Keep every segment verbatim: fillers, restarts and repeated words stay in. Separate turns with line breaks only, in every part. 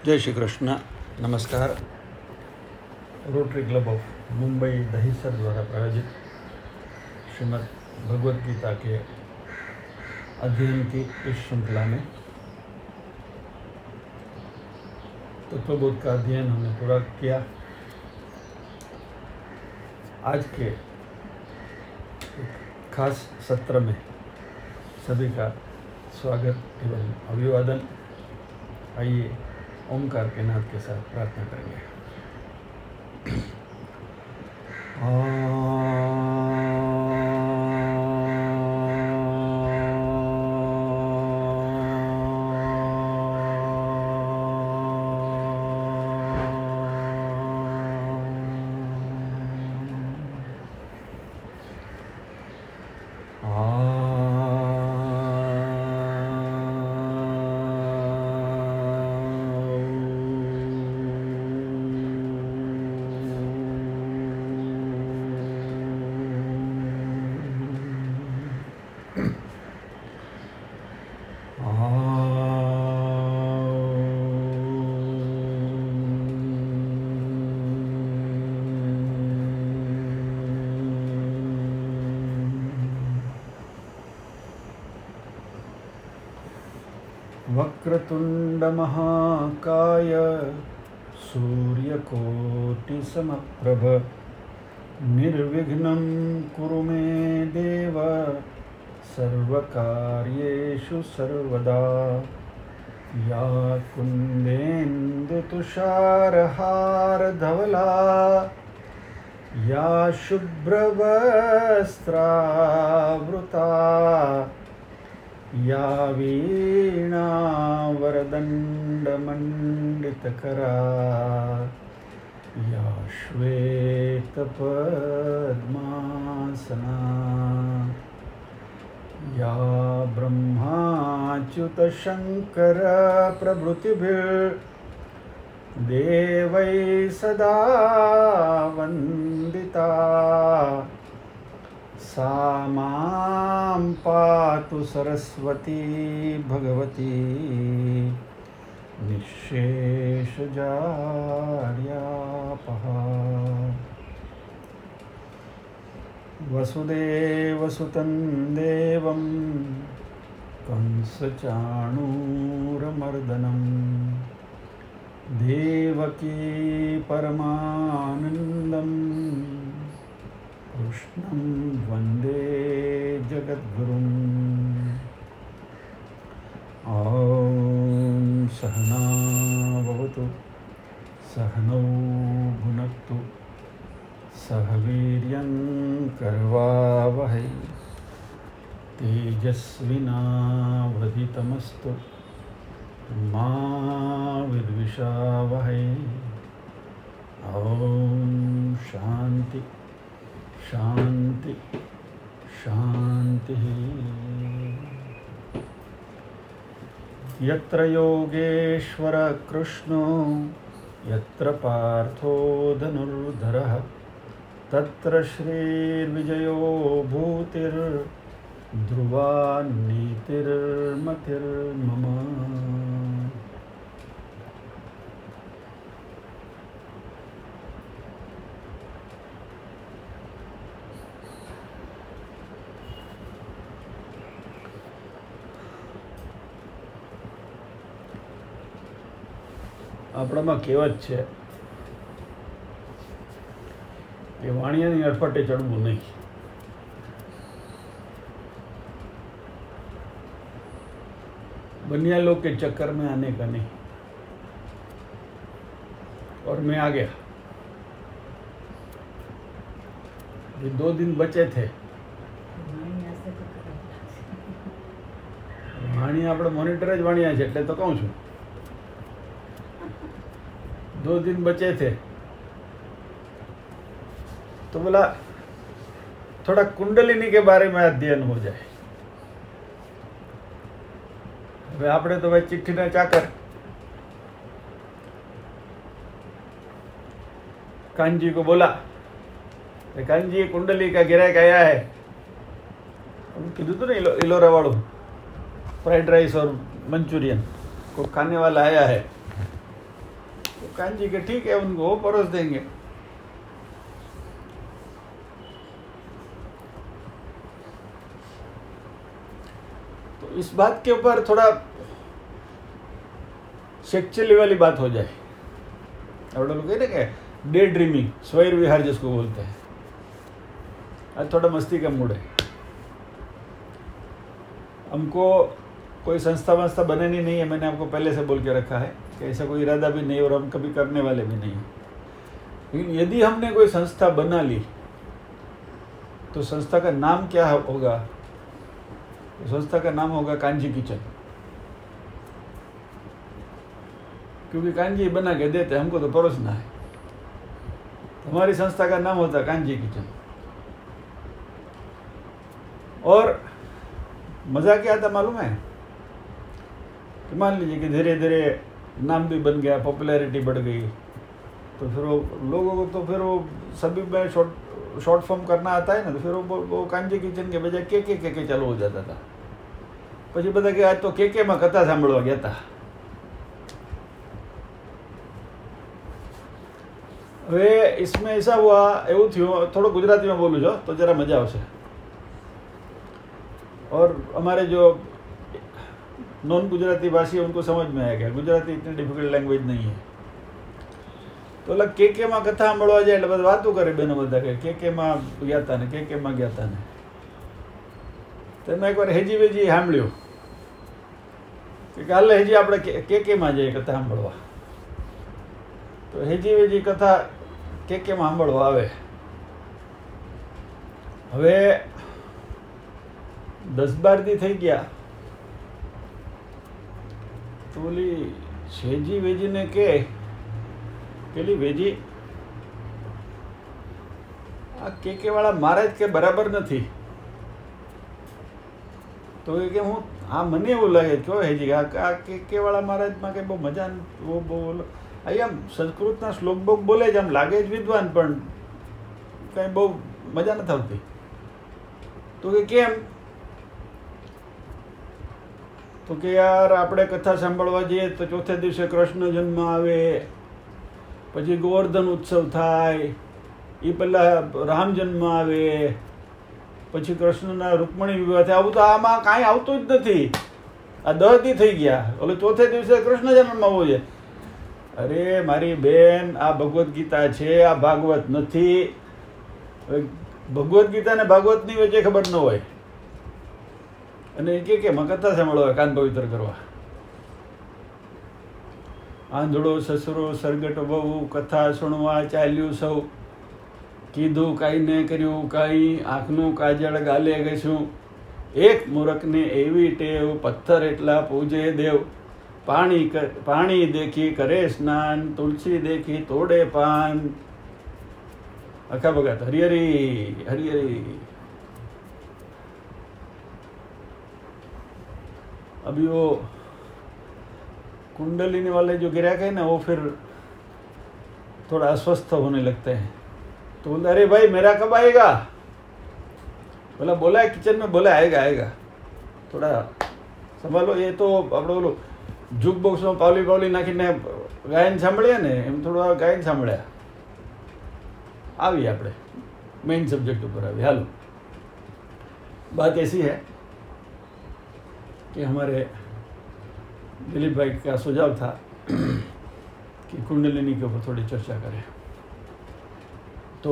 जय श्री कृष्ण। नमस्कार। Rotary Club of Mumbai Dahisar द्वारा प्रायोजित श्रीमद् भगवद गीता के अध्ययन की इस श्रृंखला में तत्वबोध का अध्ययन हमने पूरा किया। आज के खास सत्र में सभी का स्वागत एवं अभिवादन। आइए ओमकार के नाद के साथ प्रार्थना करेंगे। वक्रतुंड महाकाय सूर्यकोटिसमप्रभ निर्विघ्नं कुरु मे देव सर्वकार्येषु सर्वदा। या कुन्देन्दुतुषारहारधवला या शुभ्रवस्त्रावृता या वीणावरदण्डमण्डितकरा या श्वेतपद्मासना या ब्रह्माच्युतशङ्करप्रभृतिभिर्देवैः सदा वन्दिता। सा मां पातु सरस्वती भगवती निःशेषजाड्यापहा। वसुदेवसुतं देवं कंसचाणूरमर्दनं देवकी परमानन्दं कृष्णं वन्दे जगद्गुरुम्। ॐ सहना भवतु सहनौ भुनक्तु सह वीर्यं करवावहै तेजस्विनावधितमस्तु मा विद्विषावहै। ॐ शान्ति शांति शांति। यत्र योगेश्वर कृष्णो यत्र पार्थो धनुर्धरः तत्र श्रीर्विजयो भूतिर्ध्रुवा नीतिर्मतिर्मम। આપણામાં કહેવત છે કે વાણિયાની અડફટે ચડવું નહીં। बनिया लोग के चक्कर में आने का नहीं। और मैं आ गया। ये दो दिन बचे थे। वाणिया આપણે મોનિટર જ વાણિયા છે એટલે તો કહું છું। दो दिन बचे थे तो बोला थोड़ा कुंडलिनी के बारे में अध्ययन हो जाए। હવે આપણે તો ભાઈ ચિઠ્ઠીના ચાકર। कांजी को बोला कांजी कुंडली का गिराक आया है। कीधु तो नहीं इलोरा वालों फ्राइड राइस और मंचूरियन को खाने वाला आया है। तो कांजी के ठीक है, उनको वो परोस देंगे। तो इस बात के ऊपर थोड़ा सेक्चुअली वाली बात हो जाए। और लोग कहते हैं कि डे ड्रीमिंग, स्वैर विहार जिसको बोलते हैं। आज थोड़ा मस्ती का मूड है। हमको कोई संस्था वंस्था बनानी नहीं है, मैंने आपको पहले से बोल के रखा है कि ऐसा कोई इरादा भी नहीं और हम कभी करने वाले भी नहीं। लेकिन यदि हमने कोई संस्था बना ली तो संस्था का नाम क्या होगा? तो संस्था का नाम होगा कांजी किचन, क्योंकि कांजी बना के देते, हमको तो परोसना है। हमारी संस्था का नाम होता कांजी किचन। और मज़ा क्या आता मालूम है कि मान लीजिए कि धीरे धीरे नाम भी बन गया, पॉपुलैरिटी बढ़ गई, तो फिर वो लोगों को तो फिर वो सभी में शॉर्ट शॉर्ट फॉर्म करना आता है ना, तो फिर वो वो कांजी किचन के बजाय के के के के चालू हो जाता था। પછી બધા કે આજ તો કે કે માં કથા સાંભળવા ગયા હતા। હવે इसमें ऐसा हुआ, એવું થયું, થોડો ગુજરાતીમાં બોલું છો તો જરા મજા આવશે। और हमारे जो नॉन गुजराती भाषी उनको समझ में आएगा, गुजराती इतनी डिफिकल्ट लैंग्वेज नहीं है। तो अलग के के માં કથા સાંભળવા જાય એટલે બધા વાતો કરે બેનો બધા કે કે કે માં ગયા હતા ને, કે કે માં ગયા હતા ને। તમે એકવાર હેજી વેજી સાંભળ્યું કે કાલે હેજી આપણે કે કે માં જઈએ કથા સાંભળવા, તો હેજી વેજી કથા કે કે માં સાંભળવા આવે। હવે દસ બાર દી થઈ ગયા તો ઓલી શેજી વેજીને કે પેલી વેજી આ કે કે વાળા મહારાજ કે બરાબર નથી। તો એ કે હું આ મને એવું લાગે કયો હેજી આ કે કે વાળા મહારાજમાં કે બહુ મજા બહુ બહુ અહીંયા સંસ્કૃતના શ્લોક બોક બોલે જ, આમ લાગે જ વિદ્વાન, પણ કંઈ બહુ મજા નથી આવતી। તો કે કેમ? તો કે યાર આપણે કથા સાંભળવા જઈએ તો ચોથે દિવસે કૃષ્ણ જન્મ આવે, પછી ગોવર્ધન ઉત્સવ થાય, એ પહેલાં રામ જન્મ આવે, પછી કૃષ્ણના રૂકમણી વિવાહ થાય। આવું તો આમાં કાંઈ આવતું જ નથી। આ દસ દી થઈ ગયા, ઓલે ચોથે દિવસે કૃષ્ણ જન્મ આવવો છે। અરે મારી બેન, આ ભગવદ્ ગીતા છે, આ ભાગવત નથી। ભગવદ્ ગીતા ને ભાગવતની વચ્ચે ખબર ન હોય અને એ કે કે માં કથા સાંભળવા, કાન પવિત્ર કરવા। આંધળો સસરો સરગટ બહુ, કથા સુણવા ચાલ્યું સૌ, કીધું કાંઈ ને કર્યું કાંઈ, આંખનું કાજળ ગાલે ઘસ્યું, એક મૂરખને એવી ટેવ, પથ્થર એટલા પૂજે દેવ, પાણી પાણી દેખી કરે સ્નાન, તુલસી દેખી તોડે પાન। આખા ભગત હરિહરી હરિહરી। अभी वो कुंडलिनी वाले जो ग्राहक है ना, वो फिर थोड़ा अस्वस्थ होने लगते हैं। तो बोलते अरे भाई मेरा कब आएगा? बोला बोला है किचन में, बोला आएगा आएगा, थोड़ा संभालो। ये तो આપણે બોલો જુક બોક્સમાં પાવલી પાવલી નાખીને ગાયન સાંભળીએ ને, એમ થોડું ગાયન સાંભળ્યા। આવીએ આપણે મેઇન સબ્જેક્ટ ઉપર આવીએ। હાલો, बात ऐसी है कि हमारे दिलीप भाई का सुझाव था कि कुंडलिनी के ऊपर थोड़ी चर्चा करें। तो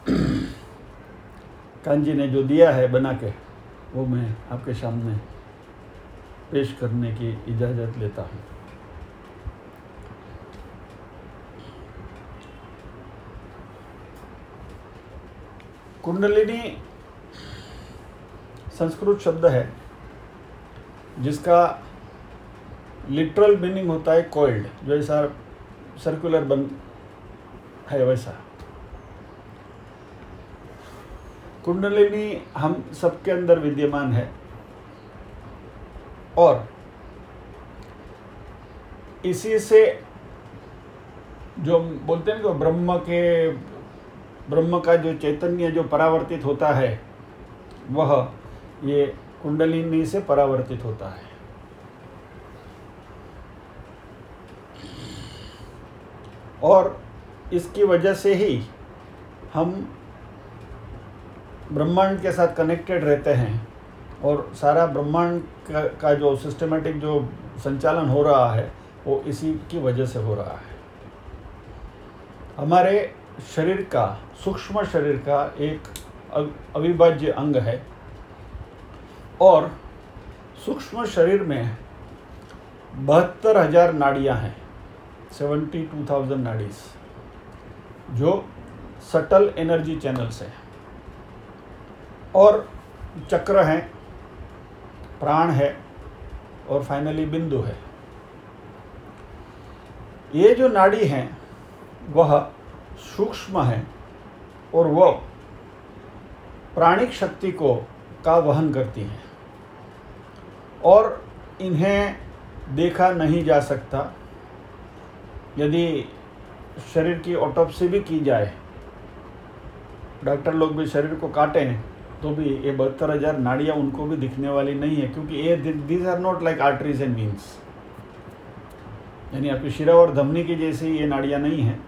कांजी ने जो दिया है बना के, वो मैं आपके सामने पेश करने की इजाज़त लेता हूँ। कुंडलिनी संस्कृत शब्द है जिसका लिटरल मीनिंग होता है कॉइल्ड, जो ऐसा सर्कुलर बन है वैसा। कुंडलिनी हम सबके अंदर विद्यमान है और इसी से जो बोलते हैं कि ब्रह्म के ब्रह्म का जो चैतन्य जो परावर्तित होता है, वह ये कुंडलिनी से परावर्तित होता है। और इसकी वजह से ही हम ब्रह्मांड के साथ कनेक्टेड रहते हैं और सारा ब्रह्मांड का, का जो सिस्टमेटिक जो संचालन हो रहा है वो इसी की वजह से हो रहा है। हमारे शरीर का, सूक्ष्म शरीर का एक अविभाज्य अंग है और सूक्ष्म शरीर में बहत्तर हजार नाड़ियाँ हैं, सेवेंटी टू थाउजेंड नाड़ीज, जो सटल एनर्जी चैनल्स हैं, और चक्र हैं, प्राण है और फाइनली बिंदु है। ये जो नाड़ी हैं वह सूक्ष्म है और वह प्राणिक शक्ति को का वहन करती हैं और इन्हें देखा नहीं जा सकता। यदि शरीर की ऑटोप्सी भी की जाए, डॉक्टर लोग भी शरीर को काटें तो भी ये बहत्तर हजार नाड़ियाँ उनको भी दिखने वाली नहीं है, क्योंकि ये these are not like arteries and veins, यानी आपकी शिरा और धमनी की जैसी ये नाड़ियाँ नहीं हैं,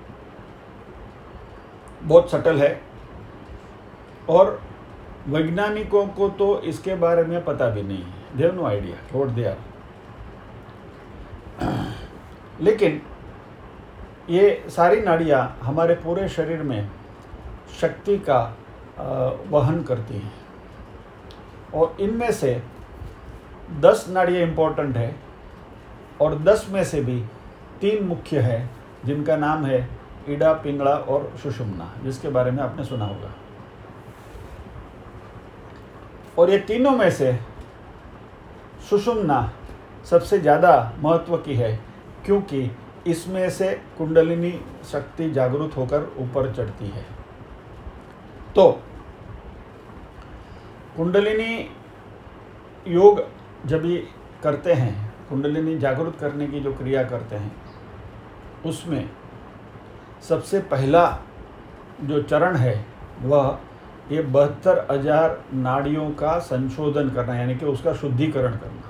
बहुत सटल है। और वैज्ञानिकों को तो इसके बारे में पता भी नहीं है, they have no idea what they are. लेकिन ये सारी नाड़ियाँ हमारे पूरे शरीर में शक्ति का वहन करती हैं और इनमें से दस नाड़ियाँ इम्पोर्टेंट है और दस में से भी तीन मुख्य है जिनका नाम है इड़ा, पिंगला और सुषुम्ना, जिसके बारे में आपने सुना होगा। और ये तीनों में से सुषुम्ना सबसे ज़्यादा महत्व की है, क्योंकि इसमें से कुंडलिनी शक्ति जागृत होकर ऊपर चढ़ती है। तो कुंडलिनी योग जब ये करते हैं, कुंडलिनी जागृत करने की जो क्रिया करते हैं, उसमें सबसे पहला जो चरण है वह ये बहत्तर हजार नाड़ियों का संशोधन करना, यानी कि उसका शुद्धिकरण करना।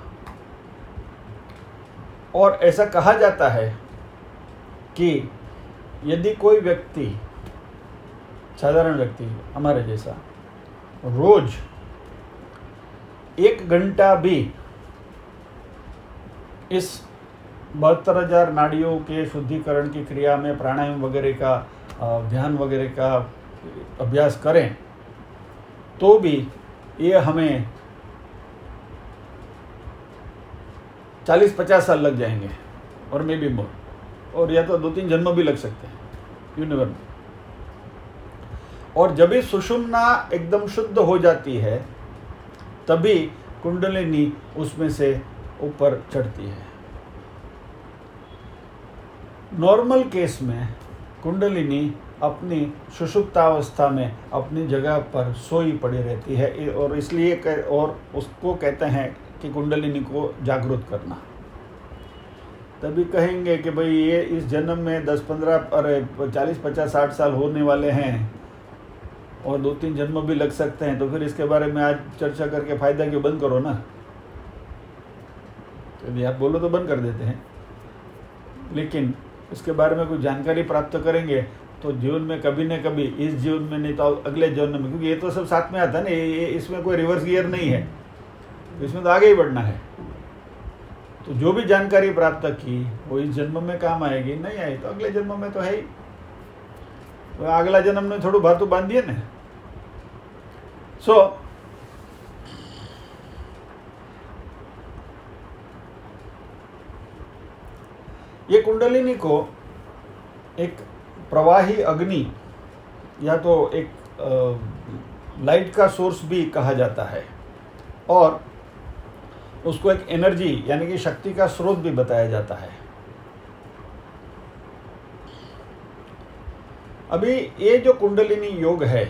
और ऐसा कहा जाता है कि यदि कोई व्यक्ति, साधारण व्यक्ति हमारे जैसा, रोज एक घंटा भी इस बहत्तर हजार नाड़ियों के शुद्धिकरण की क्रिया में प्राणायाम वगैरह का, ध्यान वगैरह का अभ्यास करें, तो भी ये हमें चालीस पचास साल लग जाएंगे और मे बी मोर, और या तो दो तीन जन्म भी लग सकते हैं, यू नेवर नो। और जब भी सुषुम्ना एकदम शुद्ध हो जाती है तभी कुंडलिनी उसमें से ऊपर चढ़ती है। नॉर्मल केस में कुंडलिनी अपनी सुषुप्तावस्था में अपनी जगह पर सोई पड़ी रहती है, और इसलिए और उसको कहते हैं कि कुंडलिनी को जागृत करना। तभी कहेंगे कि भाई ये इस जन्म में दस पंद्रह अरे चालीस पचास साठ साल होने वाले हैं और दो तीन जन्म भी लग सकते हैं, तो फिर इसके बारे में आज चर्चा करके फ़ायदा क्यों, बंद करो ना। तो यदि आप बोलो तो बंद कर देते हैं, लेकिन इसके बारे में कुछ जानकारी प्राप्त करेंगे तो जीवन में कभी न कभी, इस जीवन में नहीं तो अगले जीवन में, क्योंकि ये तो सब साथ में आता है ना, ये इसमें कोई रिवर्स गियर नहीं है, इसमें तो आगे ही बढ़ना है। तो जो भी जानकारी प्राप्त की वो इस जन्म में काम आएगी, नहीं आई तो अगले जन्म में तो है ही। तो अगला जन्म में थोड़ा भातू बांध दिए ना। सो so, ये कुंडलिनी को एक प्रवाही अग्नि या तो एक आ, लाइट का सोर्स भी कहा जाता है, और उसको एक एनर्जी यानी कि शक्ति का स्रोत भी बताया जाता है। अभी ये जो कुंडलिनी योग है,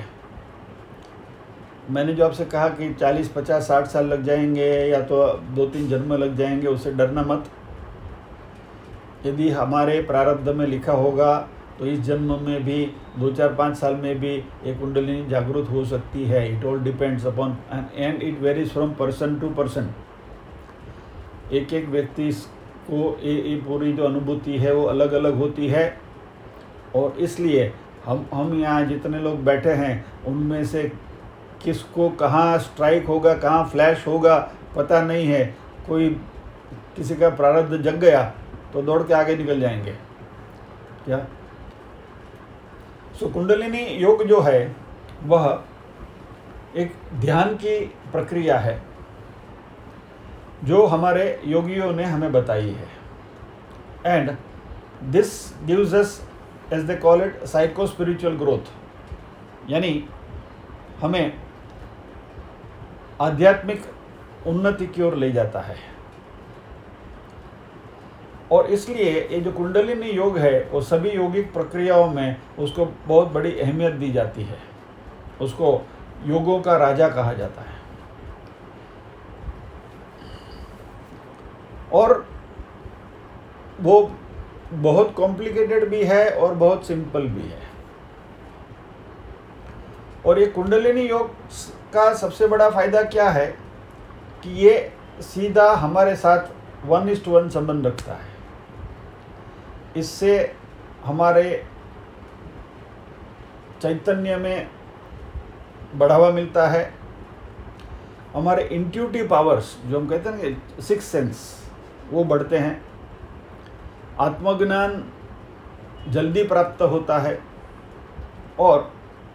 मैंने जो आपसे कहा कि चालीस पचास साठ साल लग जाएंगे या तो दो तीन जन्म लग जाएंगे, उससे डरना मत। यदि हमारे प्रारब्ध में लिखा होगा तो इस जन्म में भी दो चार पाँच साल में भी ये कुंडलिनी जागृत हो सकती है। It all depends upon and it varies from person to person. एक एक व्यक्ति को ये ये पूरी जो अनुभूति है वो अलग अलग होती है, और इसलिए हम हम यहाँ जितने लोग बैठे हैं उनमें से किसको कहाँ स्ट्राइक होगा, कहाँ फ्लैश होगा पता नहीं है। कोई किसी का प्रारब्ध जग गया तो दौड़ के आगे निकल जाएंगे क्या। सो कुंडलिनी योग जो है वह एक ध्यान की प्रक्रिया है जो हमारे योगियों ने हमें बताई है। And this gives us, as they call it, psycho spiritual growth, यानी हमें आध्यात्मिक उन्नति की ओर ले जाता है। और इसलिए ये जो कुंडलिनी योग है वो सभी योगिक प्रक्रियाओं में उसको बहुत बड़ी अहमियत दी जाती है। उसको योगों का राजा कहा जाता है। और वो बहुत कॉम्प्लिकेटेड भी है और बहुत सिंपल भी है। और ये कुंडलिनी योग का सबसे बड़ा फायदा क्या है कि ये सीधा हमारे साथ वन इस्ट वन संबंध रखता है। इससे हमारे चैतन्य में बढ़ावा मिलता है। हमारे इंट्यूटिव पावर्स जो हम कहते हैं ना, सिक्स सेंस, वो बढ़ते हैं। आत्मज्ञान जल्दी प्राप्त होता है और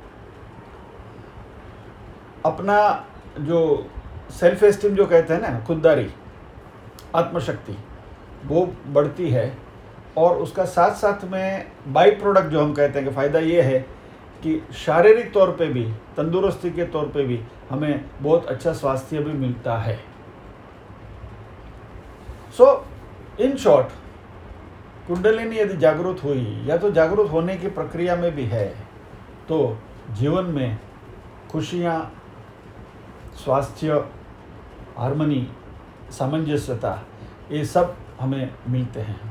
अपना जो सेल्फ एस्टीम जो कहते हैं ना, खुददारी, आत्मशक्ति, वो बढ़ती है। और उसका साथ साथ में बाई प्रोडक्ट जो हम कहते हैं कि फ़ायदा ये है कि शारीरिक तौर पे भी, तंदुरुस्ती के तौर पे भी हमें बहुत अच्छा स्वास्थ्य भी मिलता है। सो इन शॉर्ट, कुंडलिनी यदि जागरूक हुई या तो जागरूक होने की प्रक्रिया में भी है तो जीवन में खुशियाँ, स्वास्थ्य, हार्मनी, सामंजस्यता, ये सब हमें मिलते हैं।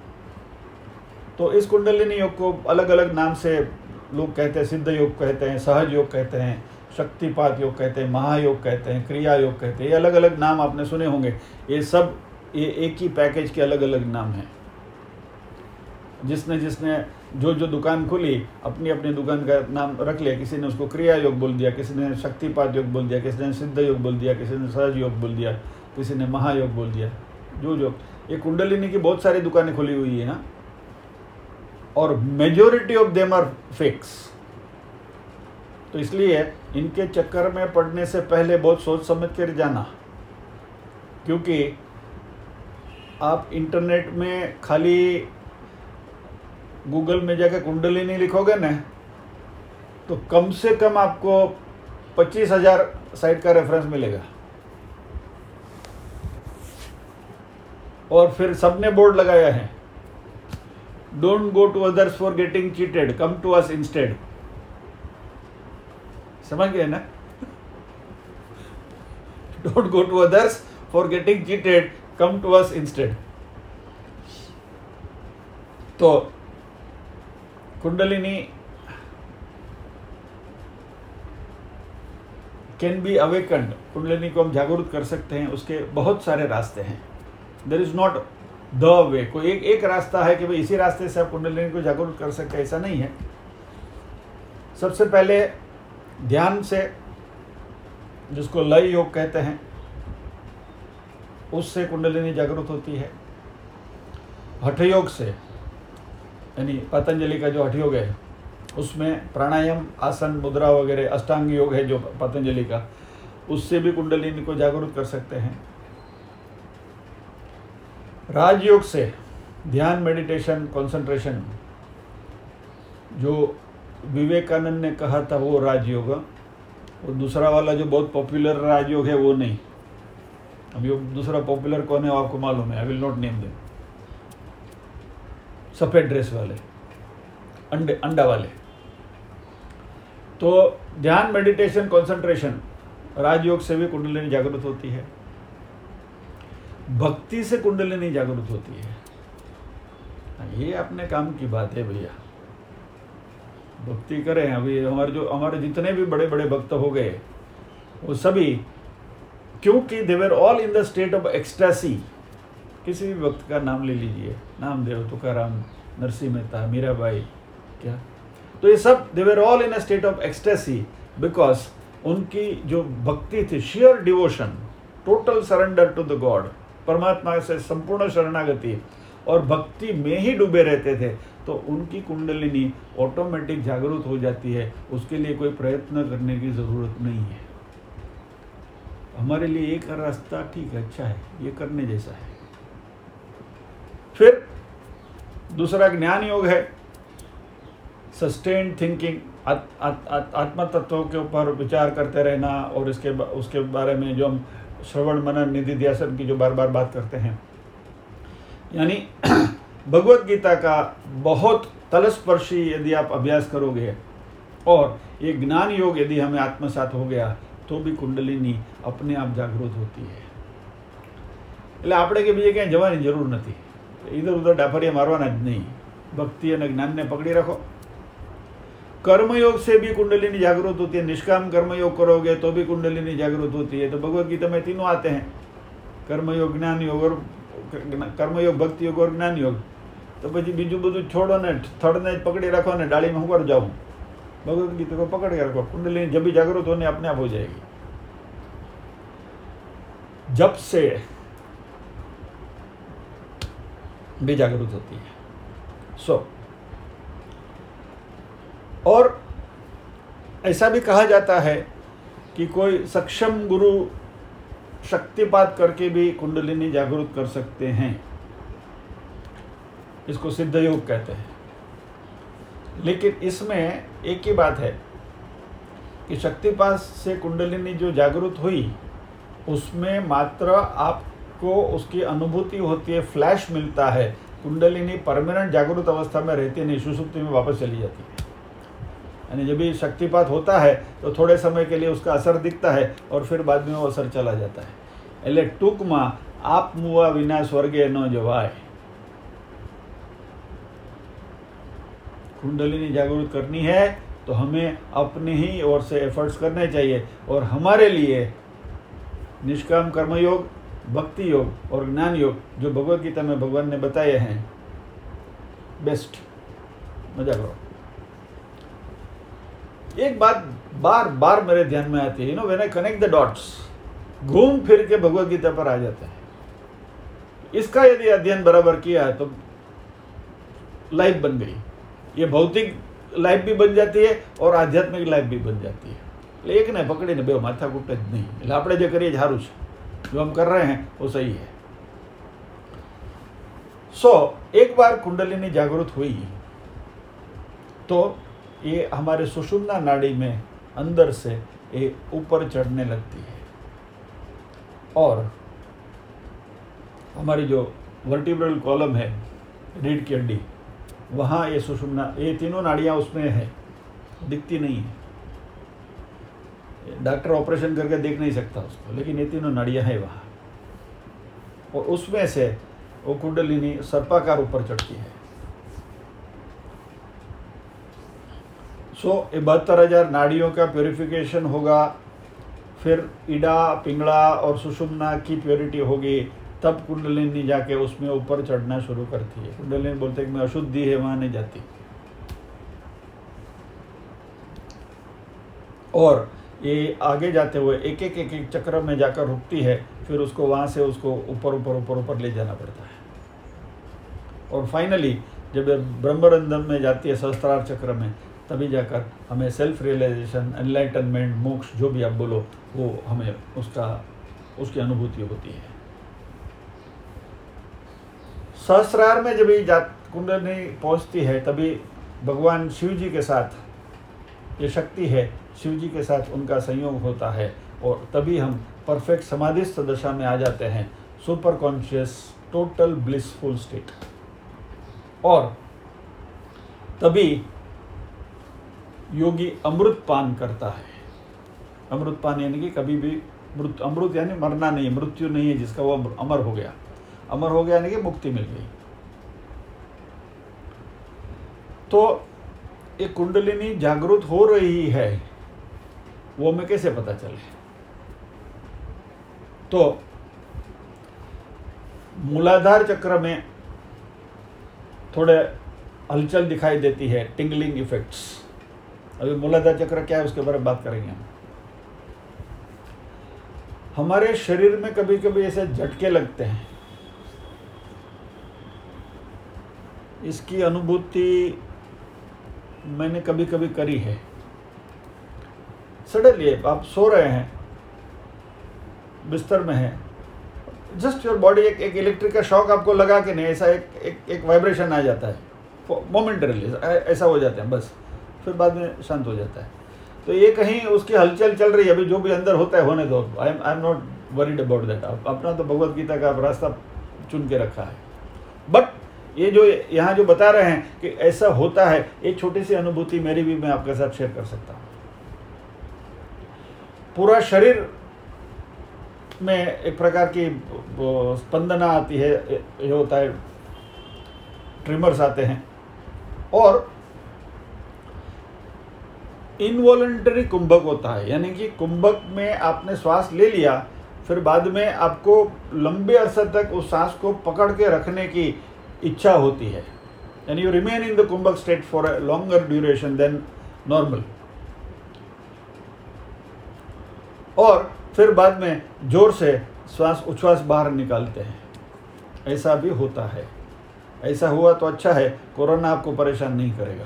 तो इस कुंडलिनी योग को अलग अलग नाम से लोग कहते हैं। सिद्ध योग कहते हैं, सहज योग कहते हैं, शक्तिपात योग कहते हैं, महायोग कहते हैं, क्रिया योग कहते हैं। ये अलग अलग नाम आपने सुने होंगे। ये सब ये एक ही पैकेज के अलग अलग नाम हैं। जिसने जिसने जो जो दुकान खोली अपनी अपनी दुकान का नाम रख लिया। किसी ने उसको क्रिया योग बोल दिया, किसी ने शक्तिपात योग बोल दिया, किसी ने सिद्ध योग बोल दिया, किसी ने सहज योग बोल दिया, किसी ने महायोग बोल दिया। जो जो ये कुंडलिनी की बहुत सारी दुकानें खुली हुई है ना, और majority of them are fakes. तो इसलिए इनके चक्कर में पड़ने से पहले बहुत सोच समझ कर जाना, क्योंकि आप इंटरनेट में खाली गूगल में जाकर कुंडलिनी लिखोगे ना तो कम से कम आपको पच्चीस हजार साइट का रेफरेंस मिलेगा। और फिर सबने बोर्ड लगाया है, don't go to others for getting cheated, come to us instead. समझ गए ना? Don't go to others for getting cheated, come to us instead. तो kundalini can be awakened, kundalini को हम जागरूक कर सकते हैं। उसके बहुत सारे रास्ते हैं। There is not the way, कोई एक एक रास्ता है कि भाई इसी रास्ते से आप कुंडलिनी को जागरूक कर सकते हैं, ऐसा नहीं है। सबसे पहले ध्यान से, जिसको लय योग कहते हैं, उससे कुंडलिनी जागरूक होती है। हठ योग से, यानी पतंजलि का जो हठ योग है उसमें प्राणायाम, आसन, मुद्रा वगैरह, अष्टांग योग है जो पतंजलि का, उससे भी कुंडलिनी को जागरूक कर सकते हैं। राजयोग से ध्यान, मेडिटेशन, कंसंट्रेशन, जो विवेकानंद ने कहा था वो राजयोग, वो दूसरा वाला जो बहुत पॉपुलर राजयोग है वो नहीं। अब ये दूसरा पॉपुलर कौन है वो आपको मालूम है, I will not name them. सफ़ेद ड्रेस वाले, अंडे अंडा वाले। तो ध्यान, मेडिटेशन, कंसंट्रेशन, राजयोग से भी कुंडलिनी जागृत होती है। भक्ति से कुंडलिनी जागृत होती है। ये अपने काम की बात है भैया, भक्ति करें। अभी हमारे जो हमारे जितने भी बड़े बड़े भक्त हो गए वो सभी, क्योंकि they were all in the state of ecstasy. किसी भी भक्त का नाम ले लीजिए, नामदेव, तुकाराम, नरसिंह मेहता, मीराबाई, क्या? तो ये सब they were all in a state of ecstasy, because उनकी जो भक्ति थी, sheer devotion, total surrender to the god, परमात्मा से संपूर्ण शरणागति और भक्ति में ही डूबे रहते थे, तो उनकी कुंडलिनी ऑटोमेटिक जागरूक हो जाती है। उसके लिए कोई प्रयत्न करने की ज़रूरत नहीं है। हमारे लिए एक रास्ता ठीक है, अच्छा है, ये करने जैसा है। फिर दूसरा ज्ञान योग है, सस्टेन्ड थिंकिंग, आत्म तत्वों के ऊपर विचार करते रहना, और इसके उसके बारे में जो हम श्रवण मनन निधि ध्यान की जो बार बार बात करते हैं, यानी भगवत गीता का बहुत तलस्पर्शी यदि आप अभ्यास करोगे और ये ज्ञान योग यदि हमें आत्मसात हो गया, तो भी कुंडलिनी अपने आप जागृत होती है। એટલે આપણે કે બીજે ક્યાંય જવાની જરૂર નથી, ઇધર ઉધર ડાફરિયા મારવાના જ નહીં, ભક્તિ અને જ્ઞાનને પકડી રાખો। कर्मयोग से भी कुंडलिनी जागृत होती है, निष्काम कर्मयोग करोगे तो भी कुंडलिनी जागृत होती है। तो भगवत गीता में तीनों आते हैं, कर्मयोग, ज्ञान योग और कर्मयोग, भक्ति योग और ज्ञान योग। तो પછી બીજું બધું છોડો ને થડને જ પકડી રાખો ને ડાળીમાં ઉપર જાઓ, भगवत गीता को पकड़ के रखो, कुंडलिनी जब भी जागृत होने अपने आप हो जाएगी। जब से भी जागृत होती है। सो so, और ऐसा भी कहा जाता है कि कोई सक्षम गुरु शक्तिपात करके भी कुंडलिनी जागृत कर सकते हैं, इसको सिद्ध योग कहते हैं। लेकिन इसमें एक ही बात है कि शक्तिपात से कुंडलिनी जो जागृत हुई, उसमें मात्र आपको उसकी अनुभूति होती है, फ्लैश मिलता है। कुंडलिनी परमानेंट जागृत अवस्था में रहती नहीं, सुषुप्ति में वापस चली जाती है। यानी जब भी शक्तिपात होता है तो थोड़े समय के लिए उसका असर दिखता है और फिर बाद में वो असर चला जाता है। એટલે ટૂંકમાં आप मुआ विना स्वर्गे न जवाय। कुंडलिनी जागृत करनी है तो हमें अपने ही ओर से एफर्ट्स करने चाहिए, और हमारे लिए निष्काम कर्मयोग, भक्ति योग और ज्ञान योग जो भगवत गीता में भगवान ने बताए हैं, बेस्ट। मजा करो। एक बात बार बार मेरे ध्यान में आती है, you know when I connect the dots, घूम फिर के भगवत गीता पर आ जाते हैं। इसका यदि अध्ययन बराबर किया है तो लाइफ बन गई। ये भौतिक लाइफ भी बन जाती है और आध्यात्मिक लाइफ भी बन जाती है। एक ने पकड़ीने બે માથાકૂટ જ નહીં। એટલે આપણે જે કરીએ સારું છે, जो हम कर रहे हैं वो सही है। सो so, एक बार कुंडलिनी जागृत हुई तो ये हमारे सुषुम्ना नाड़ी में अंदर से ये ऊपर चढ़ने लगती है, और हमारी जो वर्टिब्रल कॉलम है, रीढ़ की हड्डी, वहाँ ये सुषुम्ना, ये तीनों नाड़ियाँ उसमें है, दिखती नहीं है। डॉक्टर ऑपरेशन करके देख नहीं सकता उसको, लेकिन ये तीनों नाड़ियाँ हैं वहाँ, और उसमें से वो कुंडलिनी सर्पाकार ऊपर चढ़ती है। सो ये बहत्तर हजार नाड़ियों का प्योरिफिकेशन होगा, फिर ईडा, पिंगला और सुषुम्ना की प्योरिटी होगी, तब कुंडलिनी जाके उसमें ऊपर चढ़ना शुरू करती है। कुंडलिनी बोलते हैं कि मैं अशुद्धि है, वहाँ नहीं जाती। और ये आगे जाते हुए एक एक एक एक चक्र में जाकर रुकती है, फिर उसको वहाँ से उसको ऊपर ऊपर ऊपर ऊपर ले जाना पड़ता है, और फाइनली जब ब्रह्मरंध्रम में जाती है, सहस्त्रार चक्र में, तभी जाकर हमें सेल्फ रियलाइजेशन, एनलाइटनमेंट, मोक्ष, जो भी आप बोलो, वो हमें उसका उसकी अनुभूति होती है। सहस्त्रार में जब ये जात कुंडलिनी पहुंचती है, तभी भगवान शिव जी के साथ, ये शक्ति है, शिव जी के साथ उनका संयोग होता है, और तभी हम परफेक्ट समाधिस्थ दशा में आ जाते हैं, super conscious total blissful state. और तभी योगी अमृत पान करता है। अमृत पान यानी कि कभी भी मृत्यु, अमृत यानी मरना नहीं, मृत्यु नहीं है जिसका, वो अमर हो गया। अमर हो गया यानी कि मुक्ति मिल गई। तो ये कुंडलिनी जागृत हो रही है, वो हमें कैसे पता चले? तो मूलाधार चक्र में थोड़े हलचल दिखाई देती है, टिंगलिंग इफेक्ट्स। अभी मूलाधार चक्र क्या है उसके बारे में बात करेंगे हम। हमारे शरीर में कभी कभी ऐसे झटके लगते हैं, इसकी अनुभूति मैंने कभी कभी करी है। सडनली आप सो रहे हैं, बिस्तर में हैं, जस्ट योर बॉडी एक एक इलेक्ट्रिक का शॉक आपको लगा कि नहीं, ऐसा एक एक एक वाइब्रेशन आ जाता है मोमेंटरली, ऐसा हो जाता है बस, फिर बाद में शांत हो जाता है। तो ये कहीं उसकी हलचल चल रही है, अभी जो भी अंदर होता है होने दो, I am I am not worried about that. अपना तो भगवत गीता का आप रास्ता चुन के रखा है, बट ये जो यहाँ जो बता रहे हैं कि ऐसा होता है, एक छोटी सी अनुभूति मेरी भी मैं आपके साथ शेयर कर सकता हूँ। पूरा शरीर में एक प्रकार की स्पंदना आती है, ये होता है, ट्रिमर्स आते हैं, और इनवॉलंटरी कुंभक होता है, यानी कि कुंभक में आपने श्वास ले लिया, फिर बाद में आपको लंबे अरसे तक उस सांस को पकड़ के रखने की इच्छा होती है, यानी you remain in the kumbhak state for a longer duration than normal, और फिर बाद में जोर से श्वास उच्छ्वास बाहर निकालते हैं। ऐसा भी होता है। ऐसा हुआ तो अच्छा है, कोरोना आपको परेशान नहीं करेगा।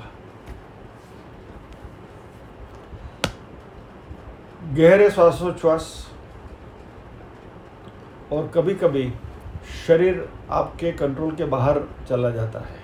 गहरे श्वासोच्छ्वास, और कभी कभी शरीर आपके कंट्रोल के बाहर चला जाता है।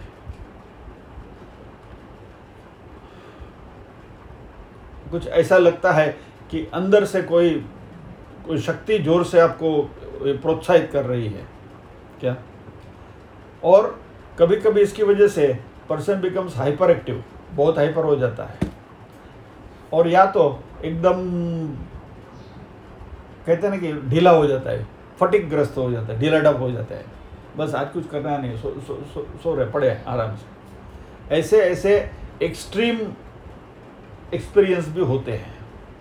कुछ ऐसा लगता है कि अंदर से कोई कोई शक्ति जोर से आपको प्रोत्साहित कर रही है क्या। और कभी कभी इसकी वजह से पर्सन बिकम्स हाइपर एक्टिव, बहुत हाइपर हो जाता है, और या तो एकदम कहते हैं ना कि ढीला हो जाता है, फटिक ग्रस्त हो जाता है, ढीला डब हो जाता है, बस आज कुछ करना नहीं, सो सो सो, सो रहे पड़े आराम से। ऐसे ऐसे एक्सट्रीम एक्सपीरियंस भी होते हैं।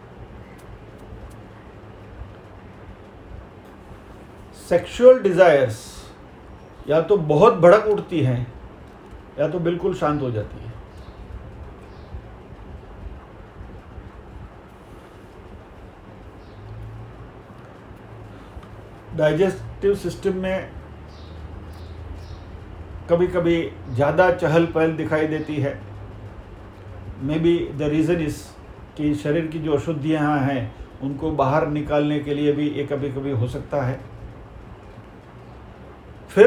सेक्सुअल डिजायर्स या तो बहुत भड़क उठती हैं या तो बिल्कुल शांत हो जाती है। डाइजेस्टिव सिस्टम में कभी कभी ज़्यादा चहल पहल दिखाई देती है। May be the reason is कि शरीर की जो अशुद्धियाँ हैं उनको बाहर निकालने के लिए भी ये कभी कभी हो सकता है। फिर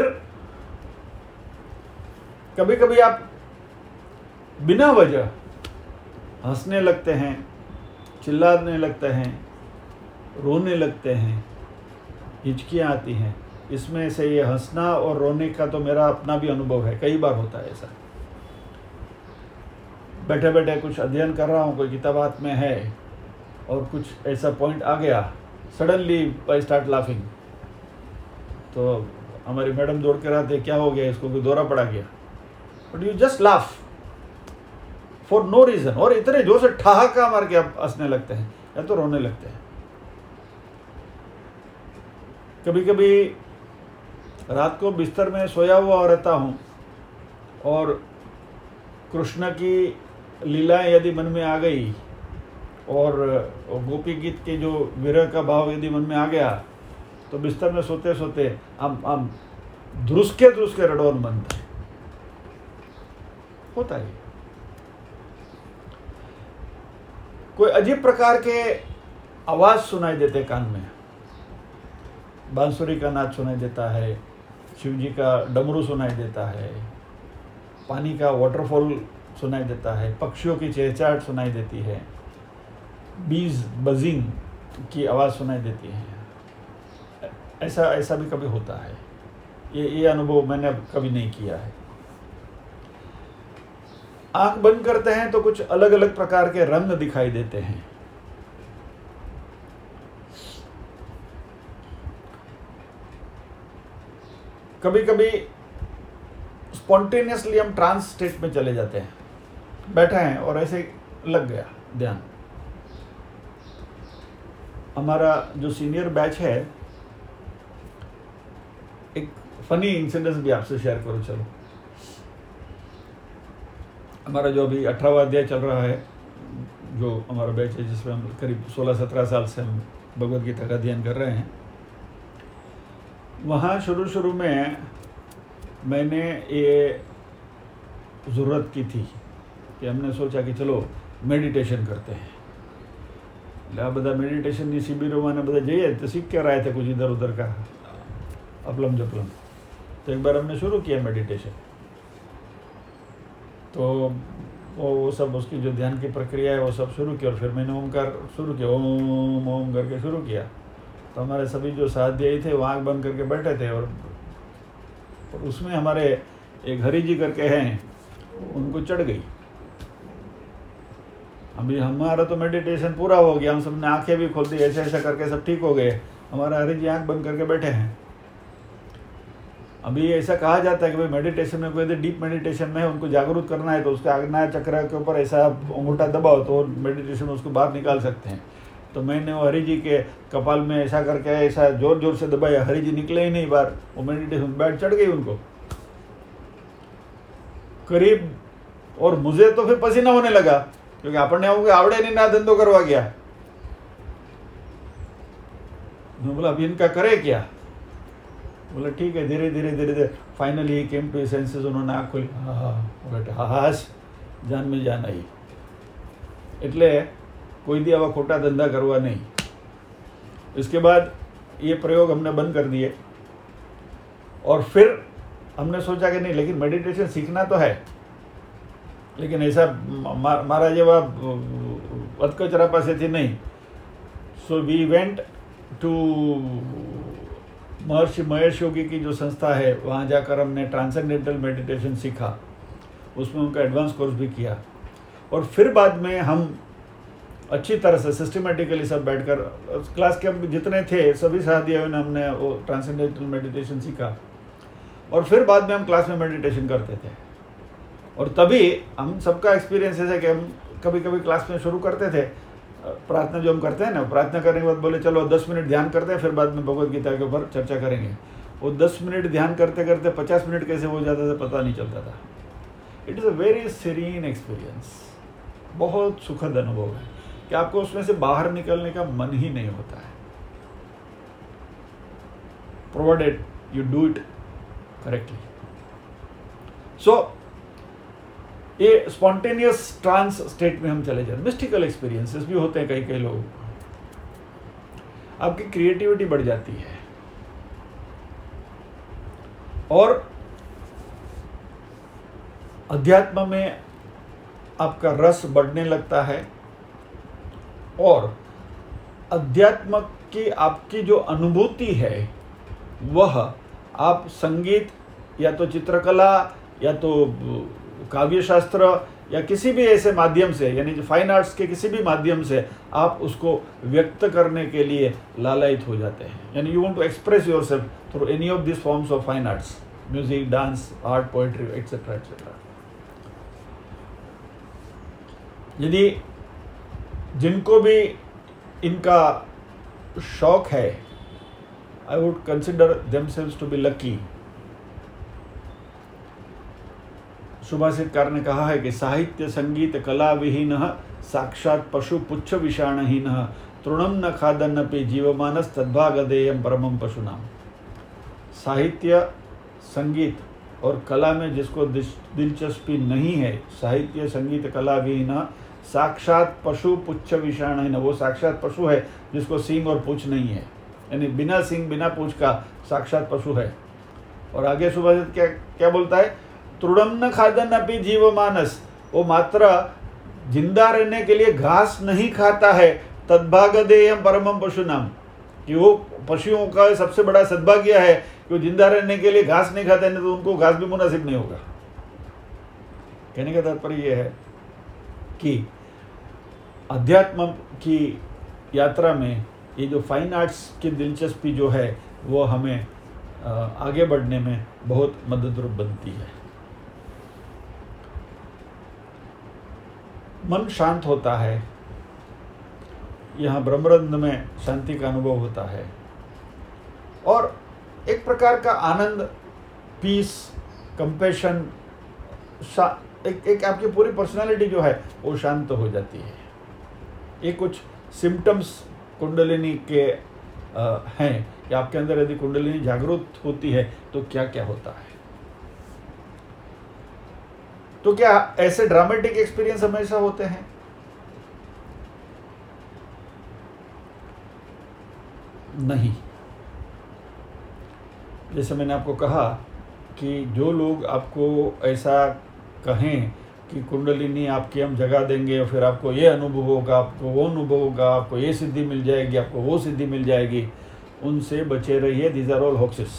कभी कभी आप बिना वजह हंसने लगते हैं, चिल्लाने लगते हैं, रोने लगते हैं, हिचकियाँ आती हैं। इसमें से ये हंसना और रोने का तो मेरा अपना भी अनुभव है, कई बार होता है ऐसा। बैठे बैठे कुछ अध्ययन कर रहा हूँ, कोई किताब हाथ में है और कुछ ऐसा पॉइंट आ गया, सडनली आई स्टार्ट लाफिंग। तो हमारी मैडम दौड़ कर आते, क्या हो गया इसको, कोई दौरा पड़ा गया, but you just laugh for no reason, और इतने जोर से ठहाका मार के आप हंसने लगते हैं या तो रोने लगते हैं। कभी कभी रात को बिस्तर में सोया हुआ रहता हूँ और कृष्ण की लीलाएं यदि मन में आ गई और गोपी गीत के जो विरह का भाव यदि मन में आ गया, तो बिस्तर में सोते सोते हम हम ध्रुसके ध्रुसके रडोन बनते हैं। होता है। कोई अजीब प्रकार के आवाज सुनाई देते कान में, बांसुरी का नाच सुनाई देता है, शिव जी का डमरू सुनाई देता है, पानी का वाटरफॉल सुनाई देता है, पक्षियों की चहचहाट सुनाई देती है, बीज बजिंग की आवाज़ सुनाई देती है। ऐसा ऐसा भी कभी होता है। ये ये अनुभव मैंने कभी नहीं किया है। आंख बंद करते हैं तो कुछ अलग अलग प्रकार के रंग दिखाई देते हैं। कभी कभी स्पॉन्टेनियसली हम ट्रांस स्टेट में चले जाते हैं, बैठे हैं और ऐसे लग गया ध्यान। हमारा जो सीनियर बैच है, एक फनी इंसिडेंस भी आपसे शेयर करूं। चलो, हमारा जो अभी अठारहवां अध्याय चल रहा है, जो हमारा बैच है जिसमें हम करीब सोलह सत्रह साल से हम भगवद गीता का अध्ययन कर रहे हैं, वहाँ शुरू शुरू में मैंने ये ज़रूरत की थी कि हमने सोचा कि चलो मेडिटेशन करते हैं। એટલે આ બધા મેડિટેશનની શિબિરોમાં ને બધા જઈએ તો सीख के रहे थे कुछ इधर उधर का अपलम जपलम। तो एक बार हमने शुरू किया मेडिटेशन, तो वो वो सब उसकी जो ध्यान की प्रक्रिया है वो सब शुरू की, और फिर मैंने ओमकार शुरू किया, ओम ओम करके शुरू किया। तो हमारे सभी जो साध्यायी थे वो आँख बंद करके बैठे थे, और, और उसमें हमारे एक हरि जी करके हैं, उनको चढ़ गई। अभी हमारा तो मेडिटेशन पूरा हो गया, हम सबने आंखें भी खोल दी, ऐसे ऐसा करके सब ठीक हो गए, हमारा हरि जी आँख बंद करके बैठे हैं। अभी ऐसा कहा जाता है कि भाई मेडिटेशन में कोई डीप मेडिटेशन में उनको जागरूक करना है तो उसके आज्ञा चक्र के ऊपर ऐसा अंगूठा दबाओ तो मेडिटेशन उसको बाहर निकाल सकते हैं। तो मैंने वो हरि जी के कपाल में ऐसा करके ऐसा जोर जोर से दबाया, हरि जी निकले ही नहीं बाहर, वो मेडिटेशन बैठ चढ़ गई उनको करीब। और मुझे तो फिर पसीना होने लगा, क्योंकि આપણને આવું કે આવડે નહીં, ના ધંધો કરવા ગયા। मैं बोला अभी इनका करे क्या? बोला ठीक है, धीरे धीरे धीरे धीरे finally he came to senses, उन्होंने आँख खोली, हाँ हाँ बोला हाँ हाश जान में जान आई। એટલે कोई दी आवा खोटा धंधा करवा नहीं। इसके बाद ये प्रयोग हमने बंद कर दिए, और फिर हमने सोचा कि नहीं, लेकिन मेडिटेशन सीखना तो है, लेकिन ऐसा मारा जेवा अधकचरा पासे थी नहीं। सो वी वेंट टू महर्षि महेश योगी की जो संस्था है, वहाँ जाकर हमने ट्रांसेंडेंटल मेडिटेशन सीखा, उसमें उनका एडवांस कोर्स भी किया। और फिर बाद में हम अच्छी तरह से सिस्टमेटिकली सब बैठकर क्लास के हम जितने थे सभी साथियों ने हमने वो ट्रांसेंडेंटल मेडिटेशन सीखा, और फिर बाद में हम क्लास में मेडिटेशन करते थे। और तभी हम सबका एक्सपीरियंस है कि हम कभी कभी क्लास में शुरू करते थे, प्रार्थना जो हम करते हैं ना, प्रार्थना करने के बाद बोले चलो दस मिनट ध्यान करते हैं, फिर बाद में भगवद गीता के ऊपर चर्चा करेंगे। वो दस मिनट ध्यान करते करते पचास मिनट कैसे हो जाता था पता नहीं चलता था। It is a very serene experience, बहुत सुखद अनुभव है कि आपको उसमें से बाहर निकलने का मन ही नहीं होता है, provided you do it correctly. So ये स्पॉन्टेनियस ट्रांस स्टेट में हम चले जाते। मिस्टिकल एक्सपीरियंसेस भी होते हैं कई कई लोगों को, आपकी क्रिएटिविटी बढ़ जाती है, और अध्यात्म में आपका रस बढ़ने लगता है, और अध्यात्म की आपकी जो अनुभूति है वह आप संगीत या तो चित्रकला या तो काव्य शास्त्र या किसी भी ऐसे माध्यम से, यानी जो फाइन आर्ट्स के किसी भी माध्यम से आप उसको व्यक्त करने के लिए लालायित हो जाते हैं। यानी you want to express yourself through any of this forms of fine arts, music, dance, art, poetry etcetera etcetera. यदि जिनको भी इनका शौक है, I would consider themselves to be lucky. सुभाषितकार ने कहा है कि साहित्य संगीत कला विहीन साक्षात पशु पुच्छ विषाणहीन तृणम न खादन्नपि जीवमानस तद्भागदेयम परमम पशुनाम। साहित्य, संगीत और कला में जिसको दिलचस्पी नहीं है, साहित्य संगीत कला विहीन साक्षात पशु पुच्छ विषाणहीन, वो साक्षात पशु है जिसको सींग और पूंछ नहीं है, यानी बिना सींग बिना पूंछ का साक्षात पशु है। और आगे सुभाषित क्या क्या बोलता है, तृणम न खादन्नपि जीवमानस, वो मात्र जिंदा रहने के लिए घास नहीं खाता है, तद्भागदेयम परमम पशुनाम, कि वो पशुओं का सबसे बड़ा सद्भाग्य है कि वो जिंदा रहने के लिए घास नहीं खाते, नहीं तो उनको घास भी मुनासिब नहीं होगा। कहने का तात्पर्य यह है कि अध्यात्म की यात्रा में ये जो फाइन आर्ट्स की दिलचस्पी जो है वो हमें आगे बढ़ने में बहुत मददरूप बनती है। मन शांत होता है, यहाँ ब्रह्मरंध्र में शांति का अनुभव होता है, और एक प्रकार का आनंद, पीस, कंपैशन, एक एक आपकी पूरी पर्सनालिटी जो है वो शांत हो जाती है। ये कुछ सिम्टम्स कुंडलिनी के आ, हैं कि आपके अंदर यदि कुंडलिनी जागरूक होती है तो क्या क्या होता है। तो क्या ऐसे ड्रामेटिक एक्सपीरियंस हमेशा होते हैं? नहीं। जैसे मैंने आपको कहा कि जो लोग आपको ऐसा कहें कि कुंडलिनी आपकी हम जगा देंगे और फिर आपको ये अनुभव होगा, आपको वो अनुभव होगा, आपको ये सिद्धि मिल जाएगी, आपको वो सिद्धि मिल जाएगी, उनसे बचे रहिए। These are all hoaxes.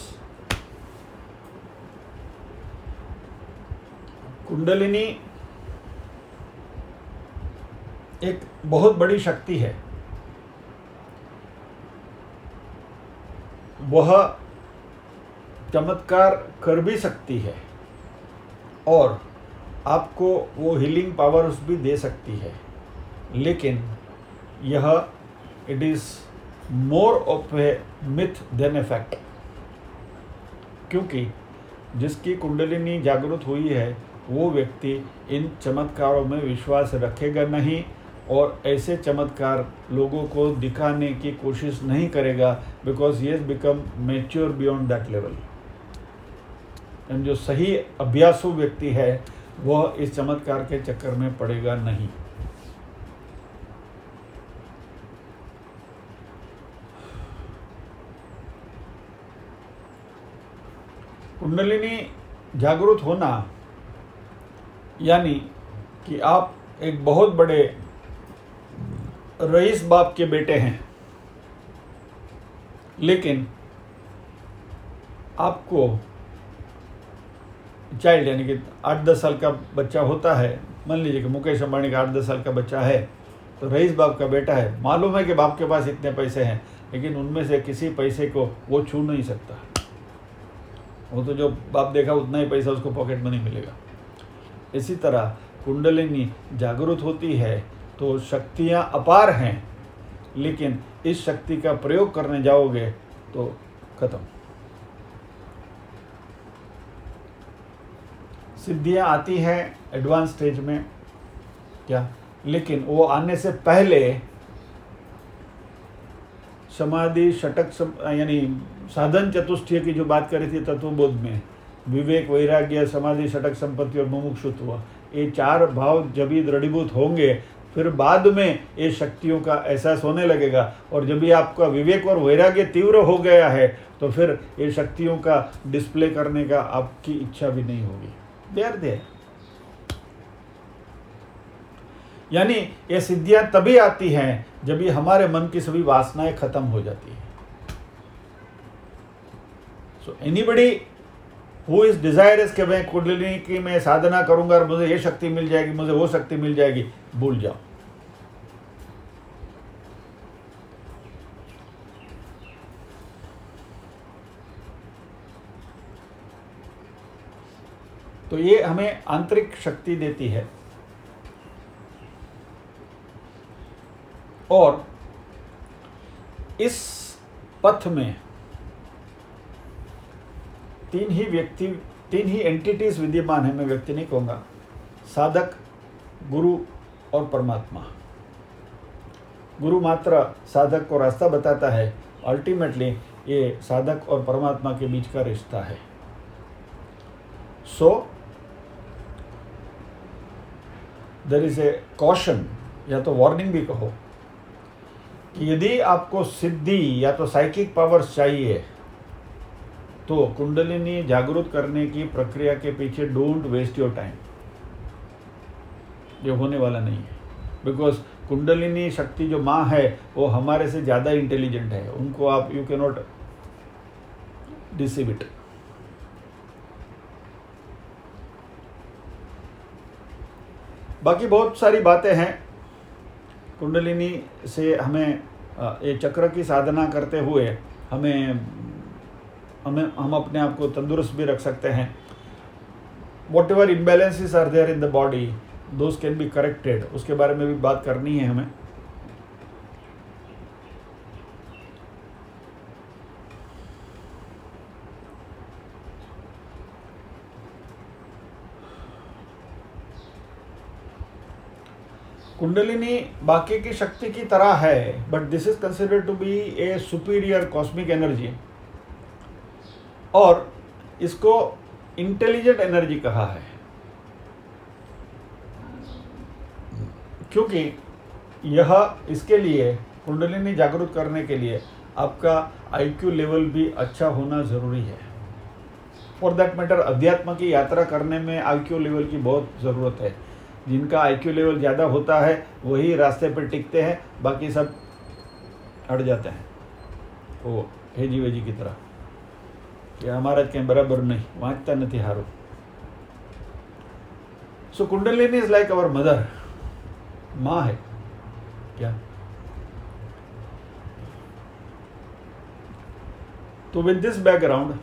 Kundalini एक बहुत बड़ी शक्ति है। वह चमत्कार कर भी सकती है और आपको वो हीलिंग पावर्स भी दे सकती है, लेकिन यह it is more of a myth than a fact. क्योंकि जिसकी कुंडलिनी जागृत हुई है वो व्यक्ति इन चमत्कारों में विश्वास रखेगा नहीं और ऐसे चमत्कार लोगों को दिखाने की कोशिश नहीं करेगा, because he has become mature beyond that level. And जो सही अभ्यासु व्यक्ति है वह इस चमत्कार के चक्कर में पड़ेगा नहीं। कुंडलिनी जागरूक होना यानी कि आप एक बहुत बड़े रईस बाप के बेटे हैं, लेकिन आपको चाइल्ड यानी कि आठ दस साल का बच्चा होता है। मान लीजिए कि मुकेश अंबानी का आठ दस साल का बच्चा है, तो रईस बाप का बेटा है। मालूम है कि बाप के पास इतने पैसे हैं, लेकिन उनमें से किसी पैसे को वो छू नहीं सकता। वो तो जो बाप देखा उतना ही पैसा उसको पॉकेट मनी मिलेगा। इसी तरह कुंडलिनी जागरूक होती है तो शक्तियाँ अपार हैं, लेकिन इस शक्ति का प्रयोग करने जाओगे तो खत्म। सिद्धियाँ आती हैं एडवांस स्टेज में क्या, लेकिन वो आने से पहले समाधि षटक यानी साधन चतुष्टय की जो बात करी थी तत्वबोध में, विवेक, वैराग्य, समाधि, षटक संपत्ति और मुमुक्षुत्व, ये चार भाव जब ही दृढ़ीभूत होंगे फिर बाद में ये शक्तियों का एहसास होने लगेगा। और जब भी आपका विवेक और वैराग्य तीव्र हो गया है तो फिर ये शक्तियों का डिस्प्ले करने का आपकी इच्छा भी नहीं होगी। देर देर यानी ये सिद्धियां तभी आती हैं जब ये हमारे मन की सभी वासनाएं खत्म हो जाती है। So anybody who is desirous कि मैं कुंडलिनी की मैं साधना करूंगा और मुझे ये शक्ति मिल जाएगी, मुझे वो शक्ति मिल जाएगी, भूल जाओ। तो ये हमें आंतरिक शक्ति देती है और इस पथ में तीन ही व्यक्ति तीन ही एंटिटीज विद्यमान है। मैं व्यक्ति नहीं कहूँगा, साधक, गुरु और परमात्मा। गुरु मात्र साधक को रास्ता बताता है, अल्टीमेटली ये साधक और परमात्मा के बीच का रिश्ता है। So there is a caution या तो वार्निंग भी कहो कि यदि आपको सिद्धि या तो साइकिक पावर्स चाहिए तो कुंडलिनी जागरूक करने की प्रक्रिया के पीछे डोंट वेस्ट योर टाइम। ये होने वाला नहीं है, बिकॉज कुंडलिनी शक्ति जो माँ है वो हमारे से ज़्यादा इंटेलिजेंट है। उनको आप यू कैन नॉट डिसीव इट। बाकी बहुत सारी बातें हैं कुंडलिनी से। हमें ये चक्र की साधना करते हुए हमें हमें हम अपने आप को तंदुरुस्त भी रख सकते हैं। Whatever imbalances are there in the body, those can be corrected. उसके बारे में भी बात करनी है हमें। कुंडलिनी बाकी की शक्ति की तरह है, but this is considered to be a superior cosmic energy, और इसको इंटेलिजेंट एनर्जी कहा है, क्योंकि यह इसके लिए कुंडलिनी जागरूक करने के लिए आपका आईक्यू लेवल भी अच्छा होना ज़रूरी है। फॉर दैट मैटर अध्यात्म की यात्रा करने में आईक्यू लेवल की बहुत ज़रूरत है। जिनका आईक्यू लेवल ज़्यादा होता है वही रास्ते पर टिकते हैं, बाकी सब अड़ जाते हैं, वो हेजी वेजी की तरह कि हमारा कहीं बराबर नहीं, वाँचता नहीं हारो। So kundalini is like our mother, माँ है क्या। तो विद दिस बैकग्राउंड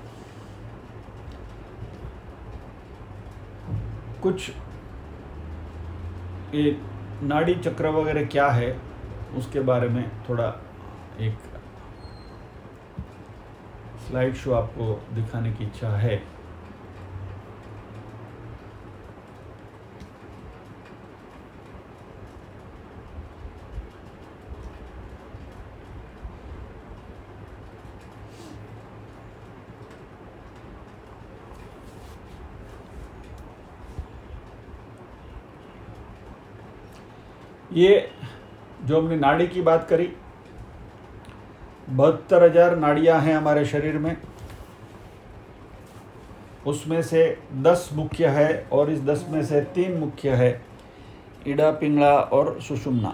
कुछ ये नाड़ी चक्र वगैरह क्या है उसके बारे में थोड़ा एक स्लाइड शो आपको दिखाने की इच्छा है। ये जो हमने नाड़ी की बात करी, बहत्तर हजार नाड़ियाँ हैं हमारे शरीर में, उसमें से दस मुख्य है और इस दस में से तीन मुख्य है, इड़ा, पिंगला और सुषुम्ना।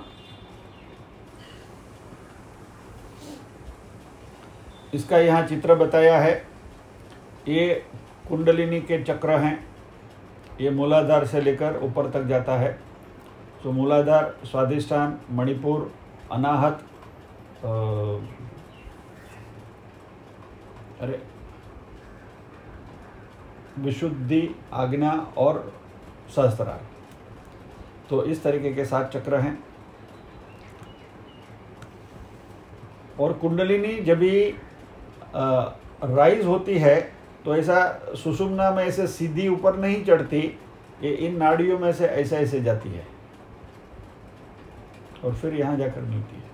इसका यहाँ चित्र बताया है। ये कुंडलिनी के चक्र हैं, ये मूलाधार से लेकर ऊपर तक जाता है। तो मूलाधार, स्वाधिष्ठान, मणिपुर, अनाहत, अरे विशुद्धि, आज्ञा और सहस्त्रार। तो इस तरीके के सात चक्र हैं। और कुंडलिनी जब भी राइज होती है तो ऐसा सुषुम्ना में ऐसे सीधी ऊपर नहीं चढ़ती, ये इन नाड़ियों में से ऐसे ऐसे जाती है और फिर यहाँ जाकर मिलती है।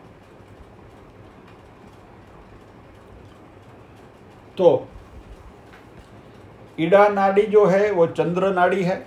तो इड़ा नाड़ी जो है वो चंद्र नाड़ी है,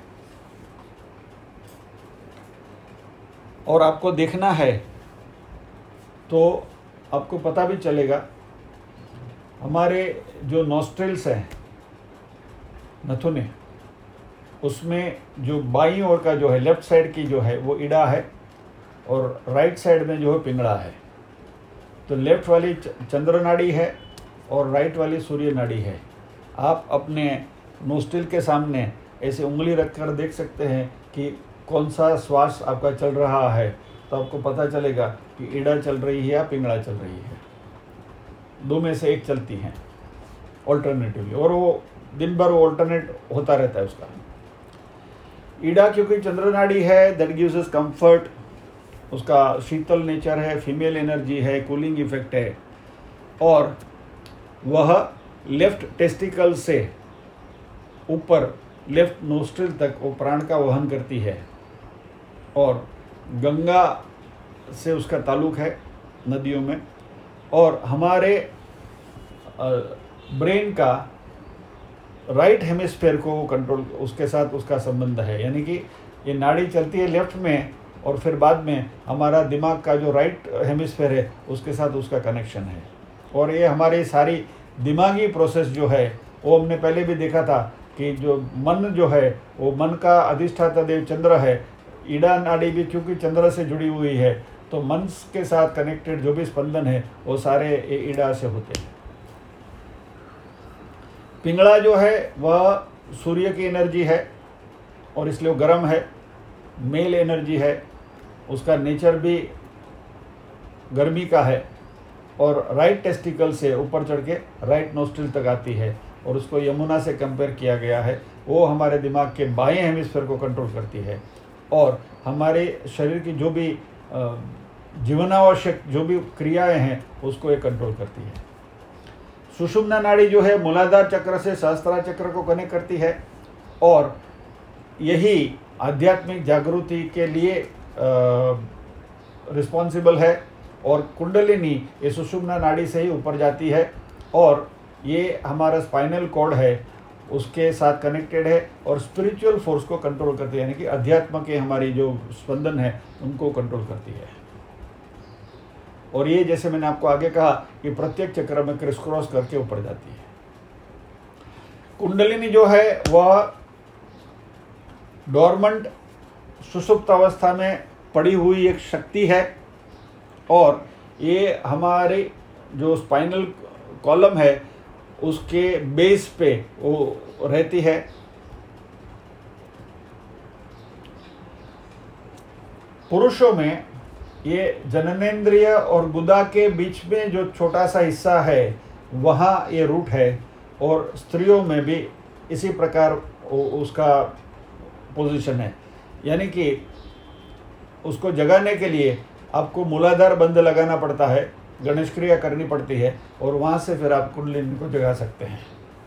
और आपको देखना है तो आपको पता भी चलेगा, हमारे जो नॉस्ट्रिल्स हैं, नथुने, उसमें जो बाईं ओर का जो है, लेफ्ट साइड की जो है वो इड़ा है और राइट साइड में जो है पिंगला है। तो लेफ्ट वाली चंद्र नाड़ी है और राइट वाली सूर्य नाड़ी है। आप अपने नोस्ट्रिल के सामने ऐसे उंगली रखकर देख सकते हैं कि कौन सा श्वास आपका चल रहा है, तो आपको पता चलेगा कि इड़ा चल रही है या पिंगला चल रही है। दो में से एक चलती हैं ऑल्टरनेटिवली, और वो दिन भर ऑल्टरनेट होता रहता है उसका। इड़ा क्योंकि चंद्र नाड़ी है, दैट गिव्स अस कंफर्ट, उसका शीतल नेचर है, फीमेल एनर्जी है, कूलिंग इफेक्ट है, और वह लेफ्ट टेस्टिकल से ऊपर लेफ्ट नोस्ट्रिल तक वो प्राण का वहन करती है। और गंगा से उसका ताल्लुक है नदियों में, और हमारे ब्रेन का राइट हेमिस्फेयर को कंट्रोल, उसके साथ उसका संबंध है। यानी कि ये नाड़ी चलती है लेफ्ट में और फिर बाद में हमारा दिमाग का जो राइट हेमिस्फेयर है उसके साथ उसका कनेक्शन है। और ये हमारी सारी दिमागी प्रोसेस जो है वो हमने पहले भी देखा था कि जो मन जो है वो मन का अधिष्ठाता देव चंद्र है। ईड़ा नाड़ी भी क्योंकि चंद्र से जुड़ी हुई है, तो मन के साथ कनेक्टेड जो भी स्पंदन है वो सारे ईड़ा से होते हैं। पिंगला जो है वह सूर्य की एनर्जी है और इसलिए वो गर्म है, मेल एनर्जी है, उसका नेचर भी गर्मी का है, और राइट टेस्टिकल से ऊपर चढ़ के राइट नोस्ट्रिल तक आती है, और उसको यमुना से कंपेयर किया गया है। वो हमारे दिमाग के बाएं हेमिस्फीयर को कंट्रोल करती है और हमारे शरीर की जो भी जीवनावश्यक जो भी क्रियाएं हैं उसको ये कंट्रोल करती है। सुषुम्ना नाड़ी जो है मूलाधार चक्र से सहस्त्रार चक्र को कनेक्ट करती है, और यही आध्यात्मिक जागृति के लिए रिस्पॉन्सिबल है, और कुंडलिनी ये सुषुम्ना नाड़ी से ही ऊपर जाती है, और ये हमारा स्पाइनल कॉर्ड है उसके साथ कनेक्टेड है, और स्पिरिचुअल फोर्स को कंट्रोल करती है, यानी कि अध्यात्म के हमारी जो स्पंदन है उनको कंट्रोल करती है। और ये जैसे मैंने आपको आगे कहा कि प्रत्येक चक्र में क्रिस क्रॉस करके ऊपर जाती है। कुंडलिनी जो है वह डोरमेंट सुषुप्त अवस्था में पड़ी हुई एक शक्ति है, और ये हमारे जो स्पाइनल कॉलम है उसके बेस पे वो रहती है। पुरुषों में ये जननेंद्रिय और गुदा के बीच में जो छोटा सा हिस्सा है वहाँ ये रूट है, और स्त्रियों में भी इसी प्रकार उसका पोजीशन है, यानी कि उसको जगाने के लिए आपको मूलाधार बंद लगाना पड़ता है, गणेश क्रिया करनी पड़ती है, और वहाँ से फिर आप कुंडलिनी को जगा सकते हैं।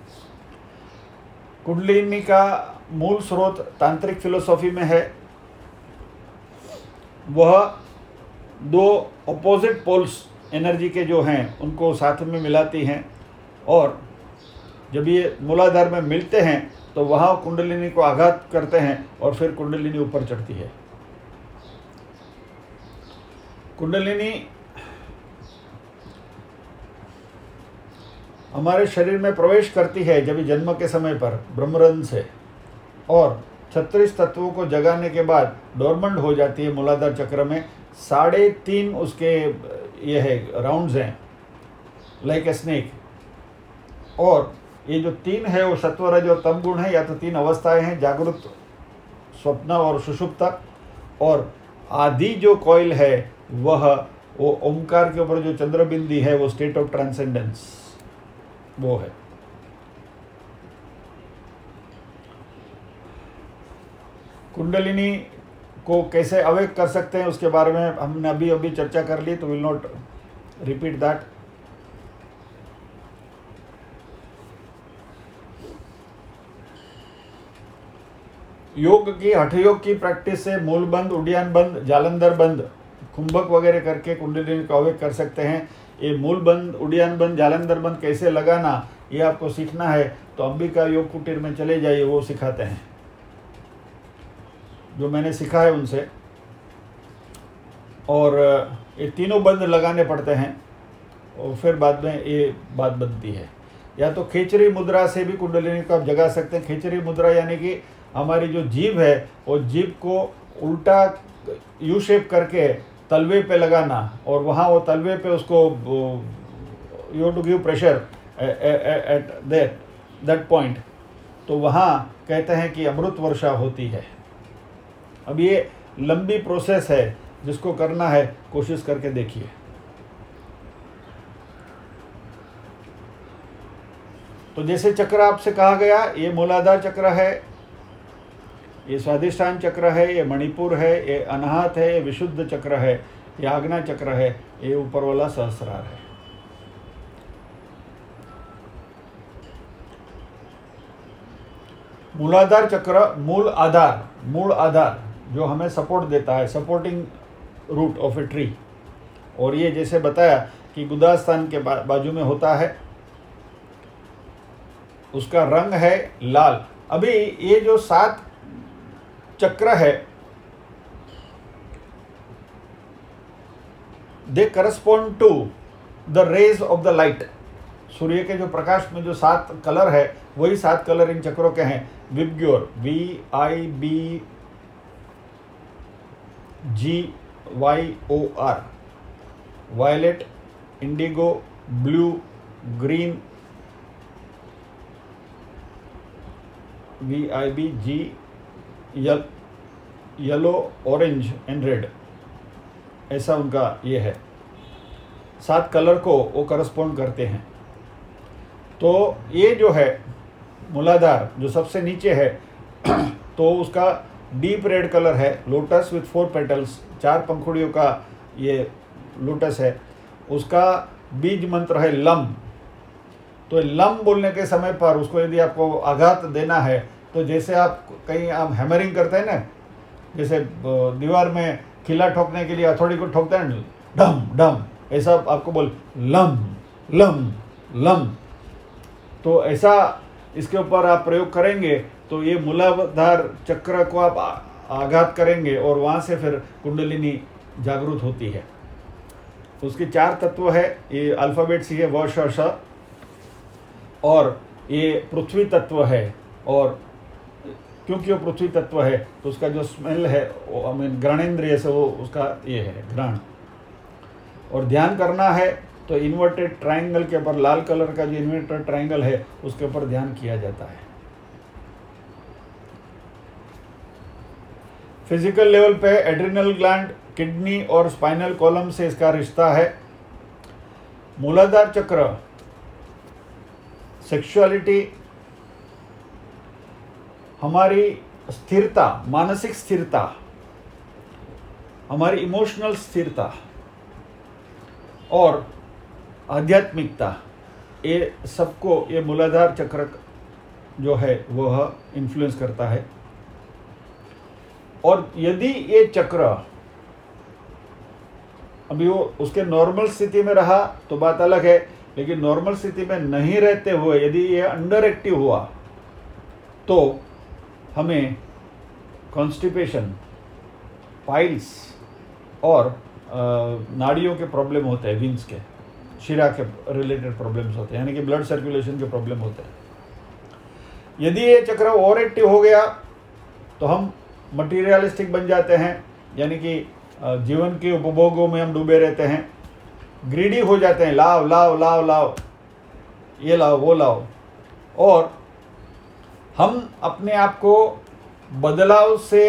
कुंडलिनी का मूल स्रोत तांत्रिक फिलोसॉफी में है। वह दो अपोजिट पोल्स एनर्जी के जो हैं उनको साथ में मिलाती हैं, और जब ये मूलाधार में मिलते हैं तो वहाँ कुंडलिनी को आघात करते हैं, और फिर कुंडलिनी ऊपर चढ़ती है। कुंडलिनी हमारे शरीर में प्रवेश करती है जब जन्म के समय पर ब्रह्मरंध्र से, और छत्तीस तत्वों को जगाने के बाद डोरमेंट हो जाती है मूलाधार चक्र में। साढ़े तीन उसके ये है राउंड्स हैं लाइक ए स्नेक, और ये जो तीन है वो सत्वरज और तम गुण है, या तो तीन अवस्थाएं हैं, जागृत, स्वप्न और सुषुप्त। और आदि जो कॉइल है वह वो ओमकार के ऊपर जो चंद्रबिंदी है वो स्टेट ऑफ ट्रांसेंडेंस वो है। कुंडलिनी को कैसे अवेक कर सकते हैं उसके बारे में हमने अभी अभी चर्चा कर ली, तो विल नॉट रिपीट दैट। योग की, हठ योग की प्रैक्टिस से मूल बंद, उड्डयन बंद, जालंधर बंद, कुंभक वगैरह करके कुंडलिनी को अवेक कर सकते हैं। ये मूल बंद, उड्डयन बंद, जालंधर बंद कैसे लगाना ये आपको सीखना है तो अंबिका योग कुटीर में चले जाइए, वो सिखाते हैं। जो मैंने सीखा है उनसे, और ये तीनों बंद लगाने पड़ते हैं, और फिर बाद में ये बात बनती है। या तो खेचरी मुद्रा से भी कुंडलिनी को आप जगा सकते हैं। खेचरी मुद्रा यानी कि हमारी जो जीभ है वो जीभ को उल्टा यू शेप करके तलवे पे लगाना, और वहाँ वो तलवे पे उसको you to give pressure at that that point, तो वहाँ कहते हैं कि अमृत वर्षा होती है। अब ये लंबी प्रोसेस है, जिसको करना है कोशिश करके देखिए। तो जैसे चक्र आपसे कहा गया, ये मूलाधार चक्र है, ये स्वाधिष्ठान चक्र है, ये मणिपुर है, ये अनाहत है, ये विशुद्ध चक्र है, ये आज्ञा चक्र है, ये ऊपर वाला सहस्रार है। मूलाधार चक्र मूल आधार, मूल आधार जो हमें सपोर्ट देता है, supporting root of a tree. और ये जैसे बताया कि गुदा स्थान के बा, बाजू में होता है, उसका रंग है लाल। अभी ये जो सात चक्र है, they correspond to the rays of the light. सूर्य के जो प्रकाश में जो सात कलर है वही सात कलर इन चक्रों के हैं। VIBGYOR, V I B G Y O R, violet, indigo, blue, green, V I B G, yellow, orange and red, ऐसा उनका ये है। सात कलर को वो करस्पॉन्ड करते हैं। तो ये जो है मूलाधार जो सबसे नीचे है तो उसका डीप रेड कलर है, लोटस विथ फोर पेटल्स, चार पंखुड़ियों का ये लोटस है। उसका बीज मंत्र है लम। तो लम बोलने के समय पर उसको यदि आपको आघात देना है तो जैसे आप कहीं आप हैमरिंग करते हैं ना, जैसे दीवार में किला ठोकने के लिए हथौड़ी को ठोकते हैं डम डम, ऐसा आपको बोल लम लम लम, तो ऐसा इसके ऊपर आप प्रयोग करेंगे तो ये मूलाधार चक्र को आप आघात करेंगे और वहाँ से फिर कुंडलिनी जागृत होती है। उसके चार तत्व है, ये अल्फ़ाबेट सी है व श श, और ये पृथ्वी तत्व है, और क्योंकि वो पृथ्वी तत्व है तो उसका जो स्मेल है वो आई मीन घ्राणेंद्रिय से वो उसका ये है घ्राण। और ध्यान करना है तो इन्वर्टेड ट्रायंगल के ऊपर, लाल कलर का जो इन्वर्टेड ट्रायंगल है उसके ऊपर ध्यान किया जाता है। फिजिकल लेवल पे एड्रिनल ग्लैंड, किडनी और स्पाइनल कॉलम से इसका रिश्ता है। मूलाधार चक्र सेक्सुअलिटी, हमारी स्थिरता, मानसिक स्थिरता, हमारी इमोशनल स्थिरता और आध्यात्मिकता, ये सबको ये मूलाधार चक्र जो है वह इन्फ्लुएंस करता है। और यदि ये चक्र अभी वो उसके नॉर्मल स्थिति में रहा तो बात अलग है, लेकिन नॉर्मल स्थिति में नहीं रहते हुए यदि ये अंडर एक्टिव हुआ तो हमें कॉन्स्टिपेशन, पाइल्स और नाड़ियों के प्रॉब्लम होते हैं, विंस के, शिरा के रिलेटेड प्रॉब्लम्स होते हैं, यानी कि ब्लड सर्कुलेशन के प्रॉब्लम होते हैं। यदि ये चक्र ओवर एक्टिव हो गया तो हम मटीरियलिस्टिक बन जाते हैं, यानी कि जीवन के उपभोगों में हम डूबे रहते हैं, ग्रीडी हो जाते हैं, लाओ लाओ लाओ लाओ, ये लाओ वो लाओ, और हम अपने आप को बदलाव से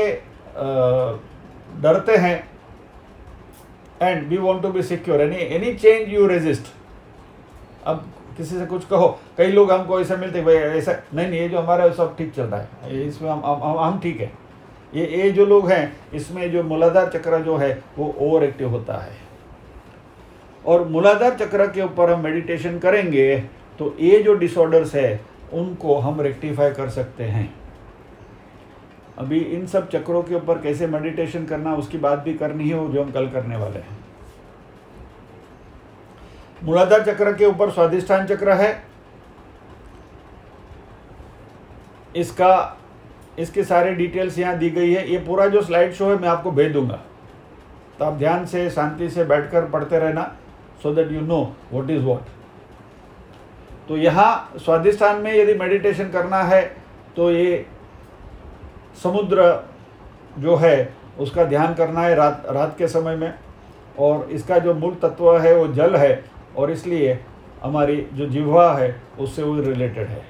डरते हैं। And we want to be secure, any any change you resist. अब किसी से कुछ कहो, कई लोग हमको ऐसा मिलते हैं, भाई ऐसा नहीं नहीं, ये जो हमारा सब ठीक चल रहा है, इसमें हम हम हम ठीक है। ये ये जो लोग हैं इसमें जो मूलाधार चक्र जो है वो ओवर एक्टिव होता है। और मूलाधार चक्र के ऊपर हम मेडिटेशन करेंगे तो ये जो डिसऑर्डर्स है उनको हम रेक्टिफाई कर सकते हैं। अभी इन सब चक्रों के ऊपर कैसे मेडिटेशन करना उसकी बात भी करनी है, वो जो हम कल करने वाले हैं। मूलाधार चक्र के ऊपर स्वादिष्ठान चक्र है, इसका इसके सारे डिटेल्स यहाँ दी गई है। ये पूरा जो स्लाइड शो है मैं आपको भेज दूंगा, तो आप ध्यान से शांति से बैठकर पढ़ते रहना, so that you know what is what. तो यहाँ स्वादिष्ठान में यदि मेडिटेशन करना है तो ये समुद्र जो है उसका ध्यान करना है रात रात के समय में, और इसका जो मूल तत्व है वो जल है, और इसलिए हमारी जो जिह्वा है उससे वो रिलेटेड है।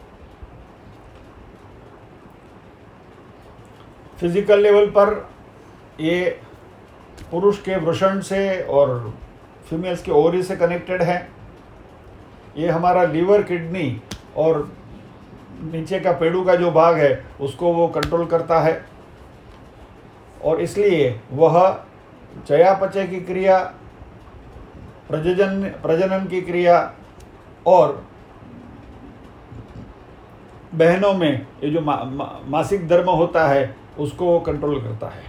फिजिकल लेवल पर ये पुरुष के वृषण से और फीमेल्स के ओवरी से कनेक्टेड है। ये हमारा लीवर, किडनी और नीचे का पेड़ू का जो भाग है उसको वो कंट्रोल करता है, और इसलिए वह चयापचय की क्रिया, प्रजनन प्रजनन की क्रिया और बहनों में ये जो मा, मा, मासिक धर्म होता है उसको वो कंट्रोल करता है।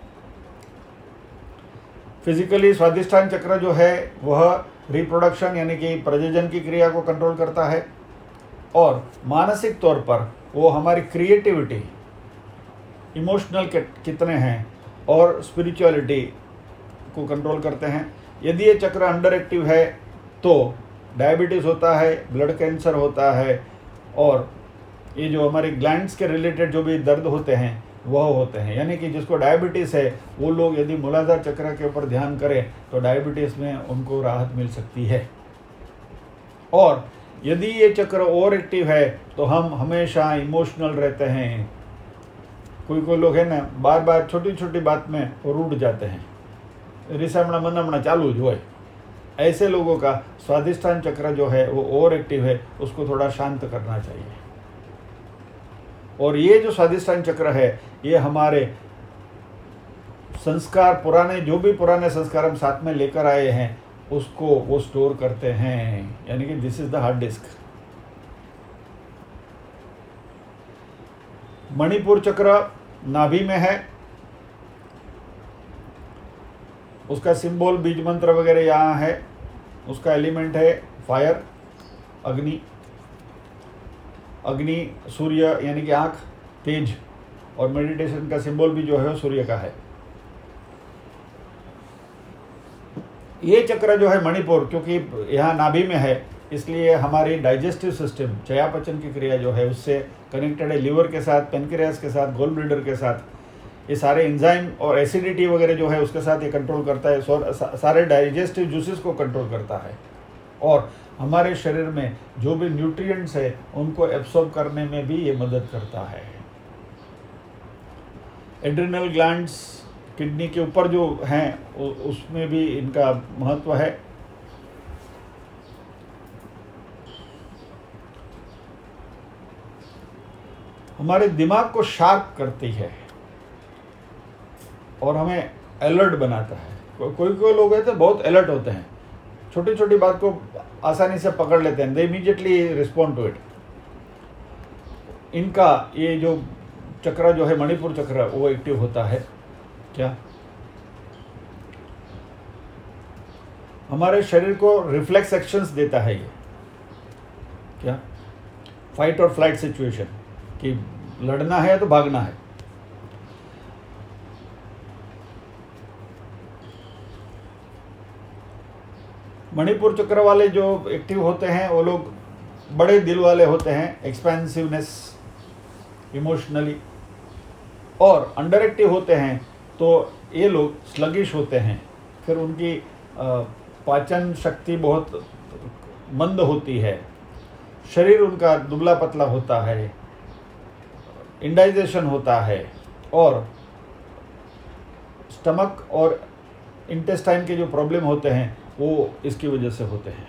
फिजिकली स्वादिष्ठान चक्र जो है वह रिप्रोडक्शन यानी कि प्रजनन की क्रिया को कंट्रोल करता है, और मानसिक तौर पर वो हमारी क्रिएटिविटी, इमोशनल कितने हैं और स्पिरिचुअलिटी को कंट्रोल करते हैं। यदि ये चक्र अंडर एक्टिव है तो डायबिटीज़ होता है, ब्लड कैंसर होता है, और ये जो हमारे ग्लैंड्स के रिलेटेड जो भी दर्द होते हैं वह होते हैं। यानी कि जिसको डायबिटीज़ है वो लोग यदि मूलाधार चक्र के ऊपर ध्यान करें तो डायबिटीज़ में उनको राहत मिल सकती है। और यदि ये चक्र ओवर एक्टिव है तो हम हमेशा इमोशनल रहते हैं। कोई कोई लोग है ना, बार बार छोटी छोटी बात में रूठ जाते हैं, रिसामणा मनामणा चालू जो है, ऐसे लोगों का स्वादिष्ठान चक्र जो है वो ओवर एक्टिव है, उसको थोड़ा शांत करना चाहिए। और ये जो स्वादिष्ठान चक्र है ये हमारे संस्कार, पुराने जो भी पुराने संस्कार हम साथ में लेकर आए हैं उसको वो स्टोर करते हैं, यानी कि this is the hard disk. Manipur चक्र नाभि में है, उसका सिंबल बीज मंत्र वगैरह यहाँ है। उसका एलिमेंट है फायर, अग्नि। अग्नि सूर्य यानी कि आँख, तेज, और मेडिटेशन का सिंबल भी जो है वो सूर्य का है। ये चक्र जो है मणिपुर, क्योंकि यहाँ नाभि में है, इसलिए हमारी डाइजेस्टिव सिस्टम, चयापचय की क्रिया जो है उससे कनेक्टेड है। लिवर के साथ, पेनक्रियास के साथ, गोल ब्लैडर के साथ, ये सारे एंजाइम और एसिडिटी वगैरह जो है उसके साथ ये कंट्रोल करता है। सारे डाइजेस्टिव जूसेस को कंट्रोल करता है और हमारे शरीर में जो भी न्यूट्रिएंट्स है उनको एब्सॉर्ब करने में भी ये मदद करता है। एड्रिनल ग्लैंड्स किडनी के ऊपर जो हैं उसमें भी इनका महत्व है। हमारे दिमाग को शार्प करती है और हमें अलर्ट बनाता है। को, कोई कोई लोग हैं तो बहुत अलर्ट होते हैं, छोटी छोटी बात को आसानी से पकड़ लेते हैं, they immediately respond to it. इनका ये जो चक्र जो है मणिपुर चक्र वो एक्टिव होता है। क्या हमारे शरीर को रिफ्लेक्स एक्शंस देता है ये, क्या फाइट और फ्लाइट सिचुएशन, कि लड़ना है तो भागना है। मणिपुर चक्र वाले जो एक्टिव होते हैं वो लोग बड़े दिल वाले होते हैं, एक्सपेंसिवनेस इमोशनली, और अंडर एक्टिव होते हैं तो ये लोग स्लगिश होते हैं। फिर उनकी पाचन शक्ति बहुत मंद होती है, शरीर उनका दुबला पतला होता है, इंडाइजेशन होता है, और स्टमक और इंटेस्टाइन के जो प्रॉब्लम होते हैं वो इसकी वजह से होते हैं।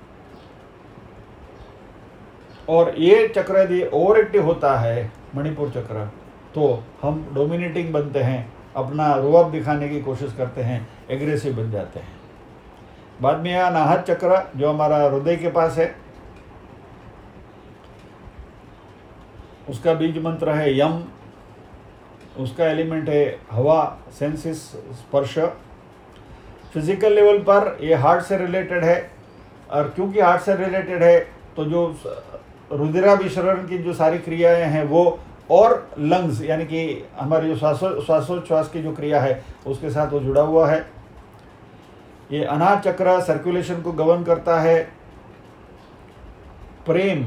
और ये चक्र यदि ओवर एक्टिव होता है मणिपुर चक्र, तो हम डोमिनेटिंग बनते हैं, अपना रुआब दिखाने की कोशिश करते हैं, एग्रेसिव बन जाते हैं। बाद में यह नाहत चक्र जो हमारा हृदय के पास है, उसका बीज मंत्र है यम। उसका एलिमेंट है हवा, सेंसिस, स्पर्श। फिजिकल लेवल पर ये हार्ट से रिलेटेड है, और क्योंकि हार्ट से रिलेटेड है तो जो रुधिराभिसरण की जो सारी क्रियाएं हैं वो, और लंग्स यानी कि हमारी जो श्वासो श्वासोच्छ्वास की जो क्रिया है उसके साथ वो जुड़ा हुआ है। ये अनाहत चक्र सर्कुलेशन को गवर्न करता है। प्रेम,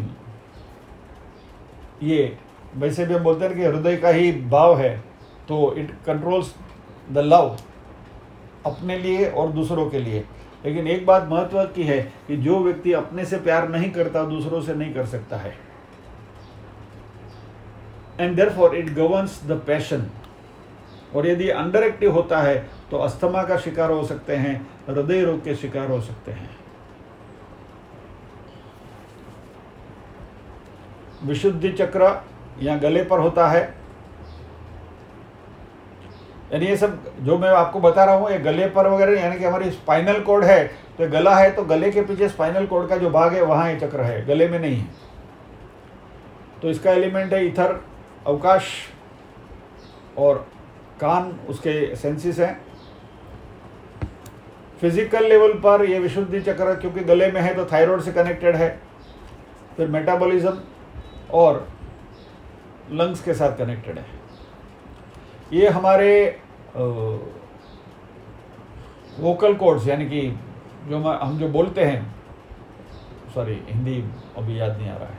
ये वैसे भी हम बोलते हैं कि हृदय का ही भाव है, तो इट कंट्रोल्स द लव, अपने लिए और दूसरों के लिए। लेकिन एक बात महत्व की है कि जो व्यक्ति अपने से प्यार नहीं करता दूसरों से नहीं कर सकता है, and therefore it governs the passion. और यदि अंडर एक्टिव होता है तो अस्थमा का शिकार हो सकते हैं, हृदय रोग के शिकार हो सकते हैं। विशुद्धि चक्र या गले पर होता है, यानी ये सब जो मैं आपको बता रहा हूँ ये गले पर वगैरह, यानी कि हमारी स्पाइनल कॉर्ड है तो गला है तो गले के पीछे स्पाइनल कॉर्ड का जो भाग है वहाँ ये चक्र है, गले में नहीं है। तो इसका एलिमेंट है ईथर, अवकाश, और कान उसके सेंसिस हैं। फिजिकल लेवल पर ये विशुद्धि चक्र क्योंकि गले में है तो थायराइड से कनेक्टेड है, फिर मेटाबॉलिज्म और लंग्स के साथ कनेक्टेड है। ये हमारे वोकल कॉर्ड्स यानी कि जो हम जो बोलते हैं, सॉरी हिंदी अभी याद नहीं आ रहा है,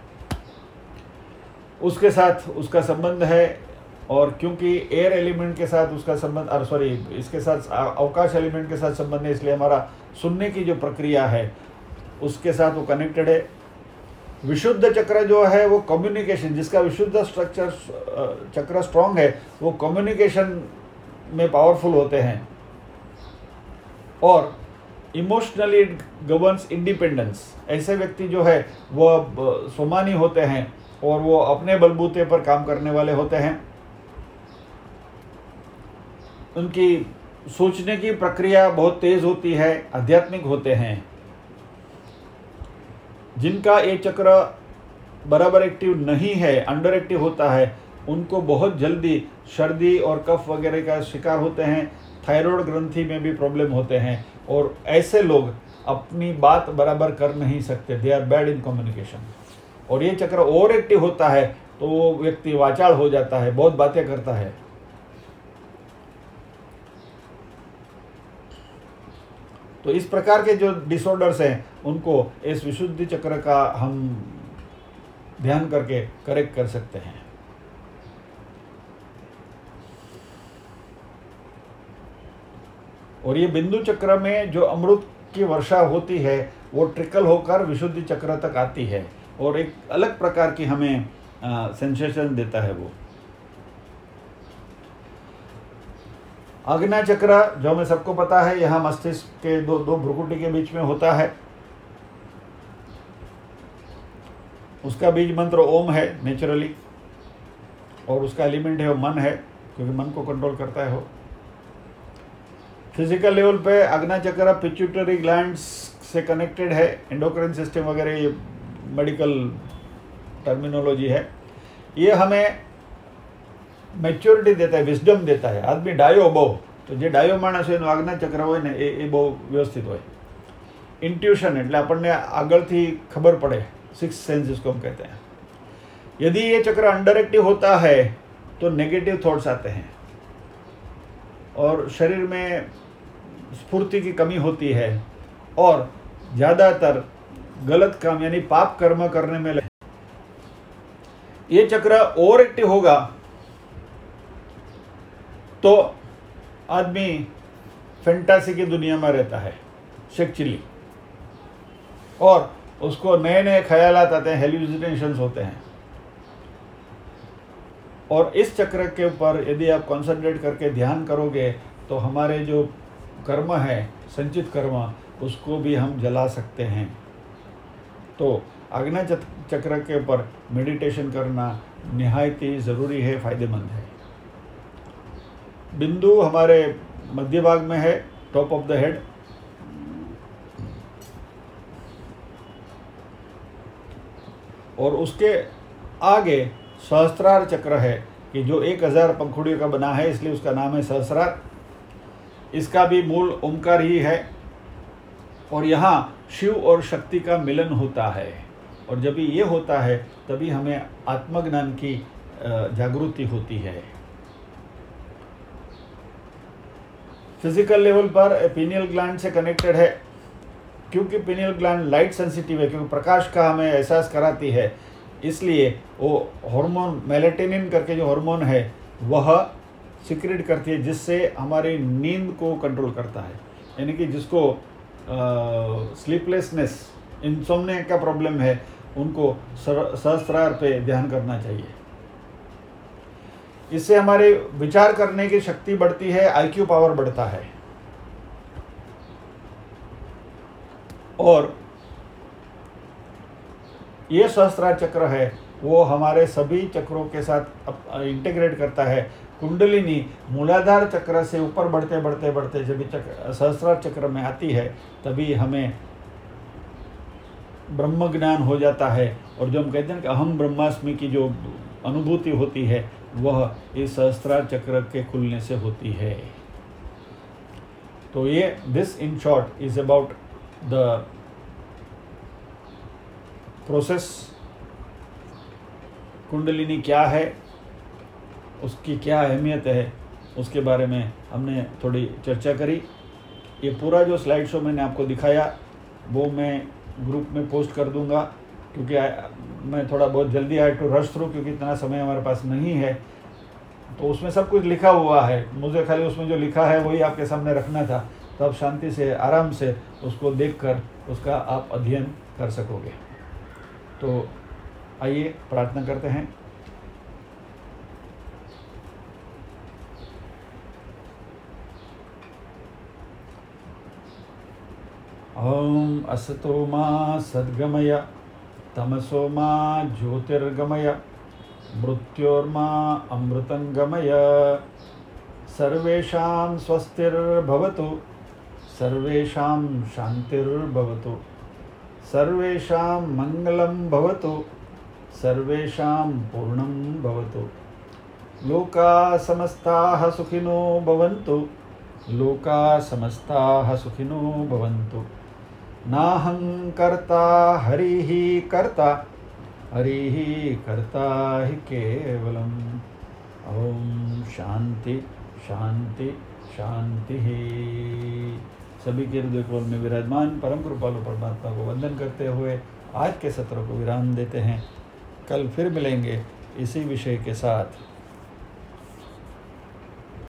उसके साथ उसका संबंध है। और क्योंकि एयर एलिमेंट के साथ उसका संबंध, और सॉरी इसके साथ अवकाश एलिमेंट के साथ संबंध है, इसलिए हमारा सुनने की जो प्रक्रिया है उसके साथ वो कनेक्टेड है। विशुद्ध चक्र जो है वो कम्युनिकेशन, जिसका विशुद्ध स्ट्रक्चर चक्र स्ट्रॉन्ग है वो कम्युनिकेशन में पावरफुल होते हैं। और इमोशनली इट गवर्न्स इंडिपेंडेंस, ऐसे व्यक्ति जो है वो स्वाभिमानी होते हैं और वो अपने बलबूते पर काम करने वाले होते हैं। उनकी सोचने की प्रक्रिया बहुत तेज होती है, आध्यात्मिक होते हैं। जिनका ये चक्र बराबर एक्टिव नहीं है, अंडर एक्टिव होता है, उनको बहुत जल्दी सर्दी और कफ वगैरह का शिकार होते हैं, थायराइड ग्रंथि में भी प्रॉब्लम होते हैं, और ऐसे लोग अपनी बात बराबर कर नहीं सकते, they are bad in communication. और ये चक्र ओवर एक्टिव होता है तो वो व्यक्ति वाचाल हो जाता है, बहुत बातें करता है। तो इस प्रकार के जो डिसऑर्डर्स हैं उनको इस विशुद्धि चक्र का हम ध्यान करके करेक्ट कर सकते हैं। और ये बिंदु चक्र में जो अमृत की वर्षा होती है वो ट्रिकल होकर विशुद्धि चक्र तक आती है, और एक अलग प्रकार की हमें सेंसेशन देता है वो। आज्ञा चक्र जो हमें सबको पता है, यहाँ मस्तिष्क के दो दो भ्रुकुटी के बीच में होता है। उसका बीज मंत्र ओम है नेचुरली, और उसका एलिमेंट है वो मन है, क्योंकि मन को कंट्रोल करता है वो। फिजिकल लेवल पे आज्ञा चक्र पिट्यूटरी ग्लैंड्स से कनेक्टेड है, एंडोक्राइन सिस्टम वगैरह ये मेडिकल टर्मिनोलॉजी है। ये हमें મેચ્યોરિટી દેતા है, વિઝડમ દેતા है। आदमी डायो બહુ, તો જે ડાયો માણસ હોય એનું આજ્ઞા ચક્ર હોય ને એ એ બહુ વ્યવસ્થિત હોય। इंट्यूशन એટલે આપણને આગળથી ખબર પડે, सिक्स सेंस जिसको हम कहते हैं। यदि ये चक्र अंडर एक्टिव होता है तो नेगेटिव थॉट्स आते हैं, और शरीर में स्फूर्ति की कमी होती है, और ज़्यादातर गलत काम यानी पाप कर्म करने में लगे। ये चक्र ओवर एक्टिव होगा तो आदमी फैंटासी की दुनिया में रहता है, शेक्चिली, और उसको नए नए ख्यालात आते हैं, हेल्यूसिनेशंस होते हैं। और इस चक्र के ऊपर यदि आप कंसंट्रेट करके ध्यान करोगे तो हमारे जो कर्म है, संचित कर्म, उसको भी हम जला सकते हैं। तो आज्ञा चक्र के ऊपर मेडिटेशन करना निहायत ही ज़रूरी है, फ़ायदेमंद है। बिंदु हमारे मध्य भाग में है, टॉप ऑफ द हेड, और उसके आगे सहस्त्रार चक्र है कि जो एक हजार पंखुड़ियों का बना है, इसलिए उसका नाम है सहस्रार। इसका भी मूल ओंकार ही है, और यहाँ शिव और शक्ति का मिलन होता है, और जब ये होता है तभी हमें आत्मज्ञान की जागृति होती है। फिजिकल लेवल पर पीनियल ग्लैंड से कनेक्टेड है, क्योंकि पीनियल ग्लैंड लाइट सेंसिटिव है, क्योंकि प्रकाश का हमें एहसास कराती है, इसलिए वो हार्मोन मेलेटोनिन करके जो हार्मोन है वह सिक्रेट करती है, जिससे हमारी नींद को कंट्रोल करता है। यानी कि जिसको स्लीपलेसनेस, इंसोम्निया का प्रॉब्लम है, उनको सहस्त्रार पे ध्यान करना चाहिए। इससे हमारे विचार करने की शक्ति बढ़ती है, आईक्यू पावर बढ़ता है, और ये सहस्त्रार चक्र है वो हमारे सभी चक्रों के साथ इंटीग्रेट करता है। कुंडलिनी मूलाधार चक्र से ऊपर बढ़ते बढ़ते बढ़ते जब चक्र सहस्त्रार चक्र में आती है तभी हमें ब्रह्म ज्ञान हो जाता है, और जो हम कहते हैं कि अहम ब्रह्मास्मि की जो अनुभूति होती है वह इस सहस्त्रार चक्र के खुलने से होती है। तो ये this in short is about the process. कुंडलिनी क्या है, उसकी क्या अहमियत है, उसके बारे में हमने थोड़ी चर्चा करी। ये पूरा जो स्लाइड शो मैंने आपको दिखाया वो मैं ग्रुप में पोस्ट कर दूंगा, क्योंकि मैं थोड़ा बहुत जल्दी आई टू रश थ्रू, क्योंकि इतना समय हमारे पास नहीं है। तो उसमें सब कुछ लिखा हुआ है, मुझे खाली उसमें जो लिखा है वही आपके सामने रखना था, तो आप शांति से आराम से उसको देखकर उसका आप अध्ययन कर सकोगे। तो आइए प्रार्थना करते हैं। ओम असतो मा सद्गमय तमसो मा ज्योतिर्गमय मृत्योर्मा अमृतंगमय। सर्वेषां स्वस्तिर्भवतु, सर्वेषां शान्तिर्भवतु, सर्वेषां मंगलं भवतु, सर्वेषां पूर्णं भवतु। लोका समस्ताः सुखिनो भवन्तु, लोका समस्ताः सुखिनो भवन्तु। नाहं कर्ता हरिः कर्ता हरिः कर्ता हि केवलम्। ओम शांति शांति शांति। सभी के हृदय कोल में विराजमान परम कृपालु परमात्मा को वंदन करते हुए आज के सत्र को विराम देते हैं। कल फिर मिलेंगे इसी विषय के साथ।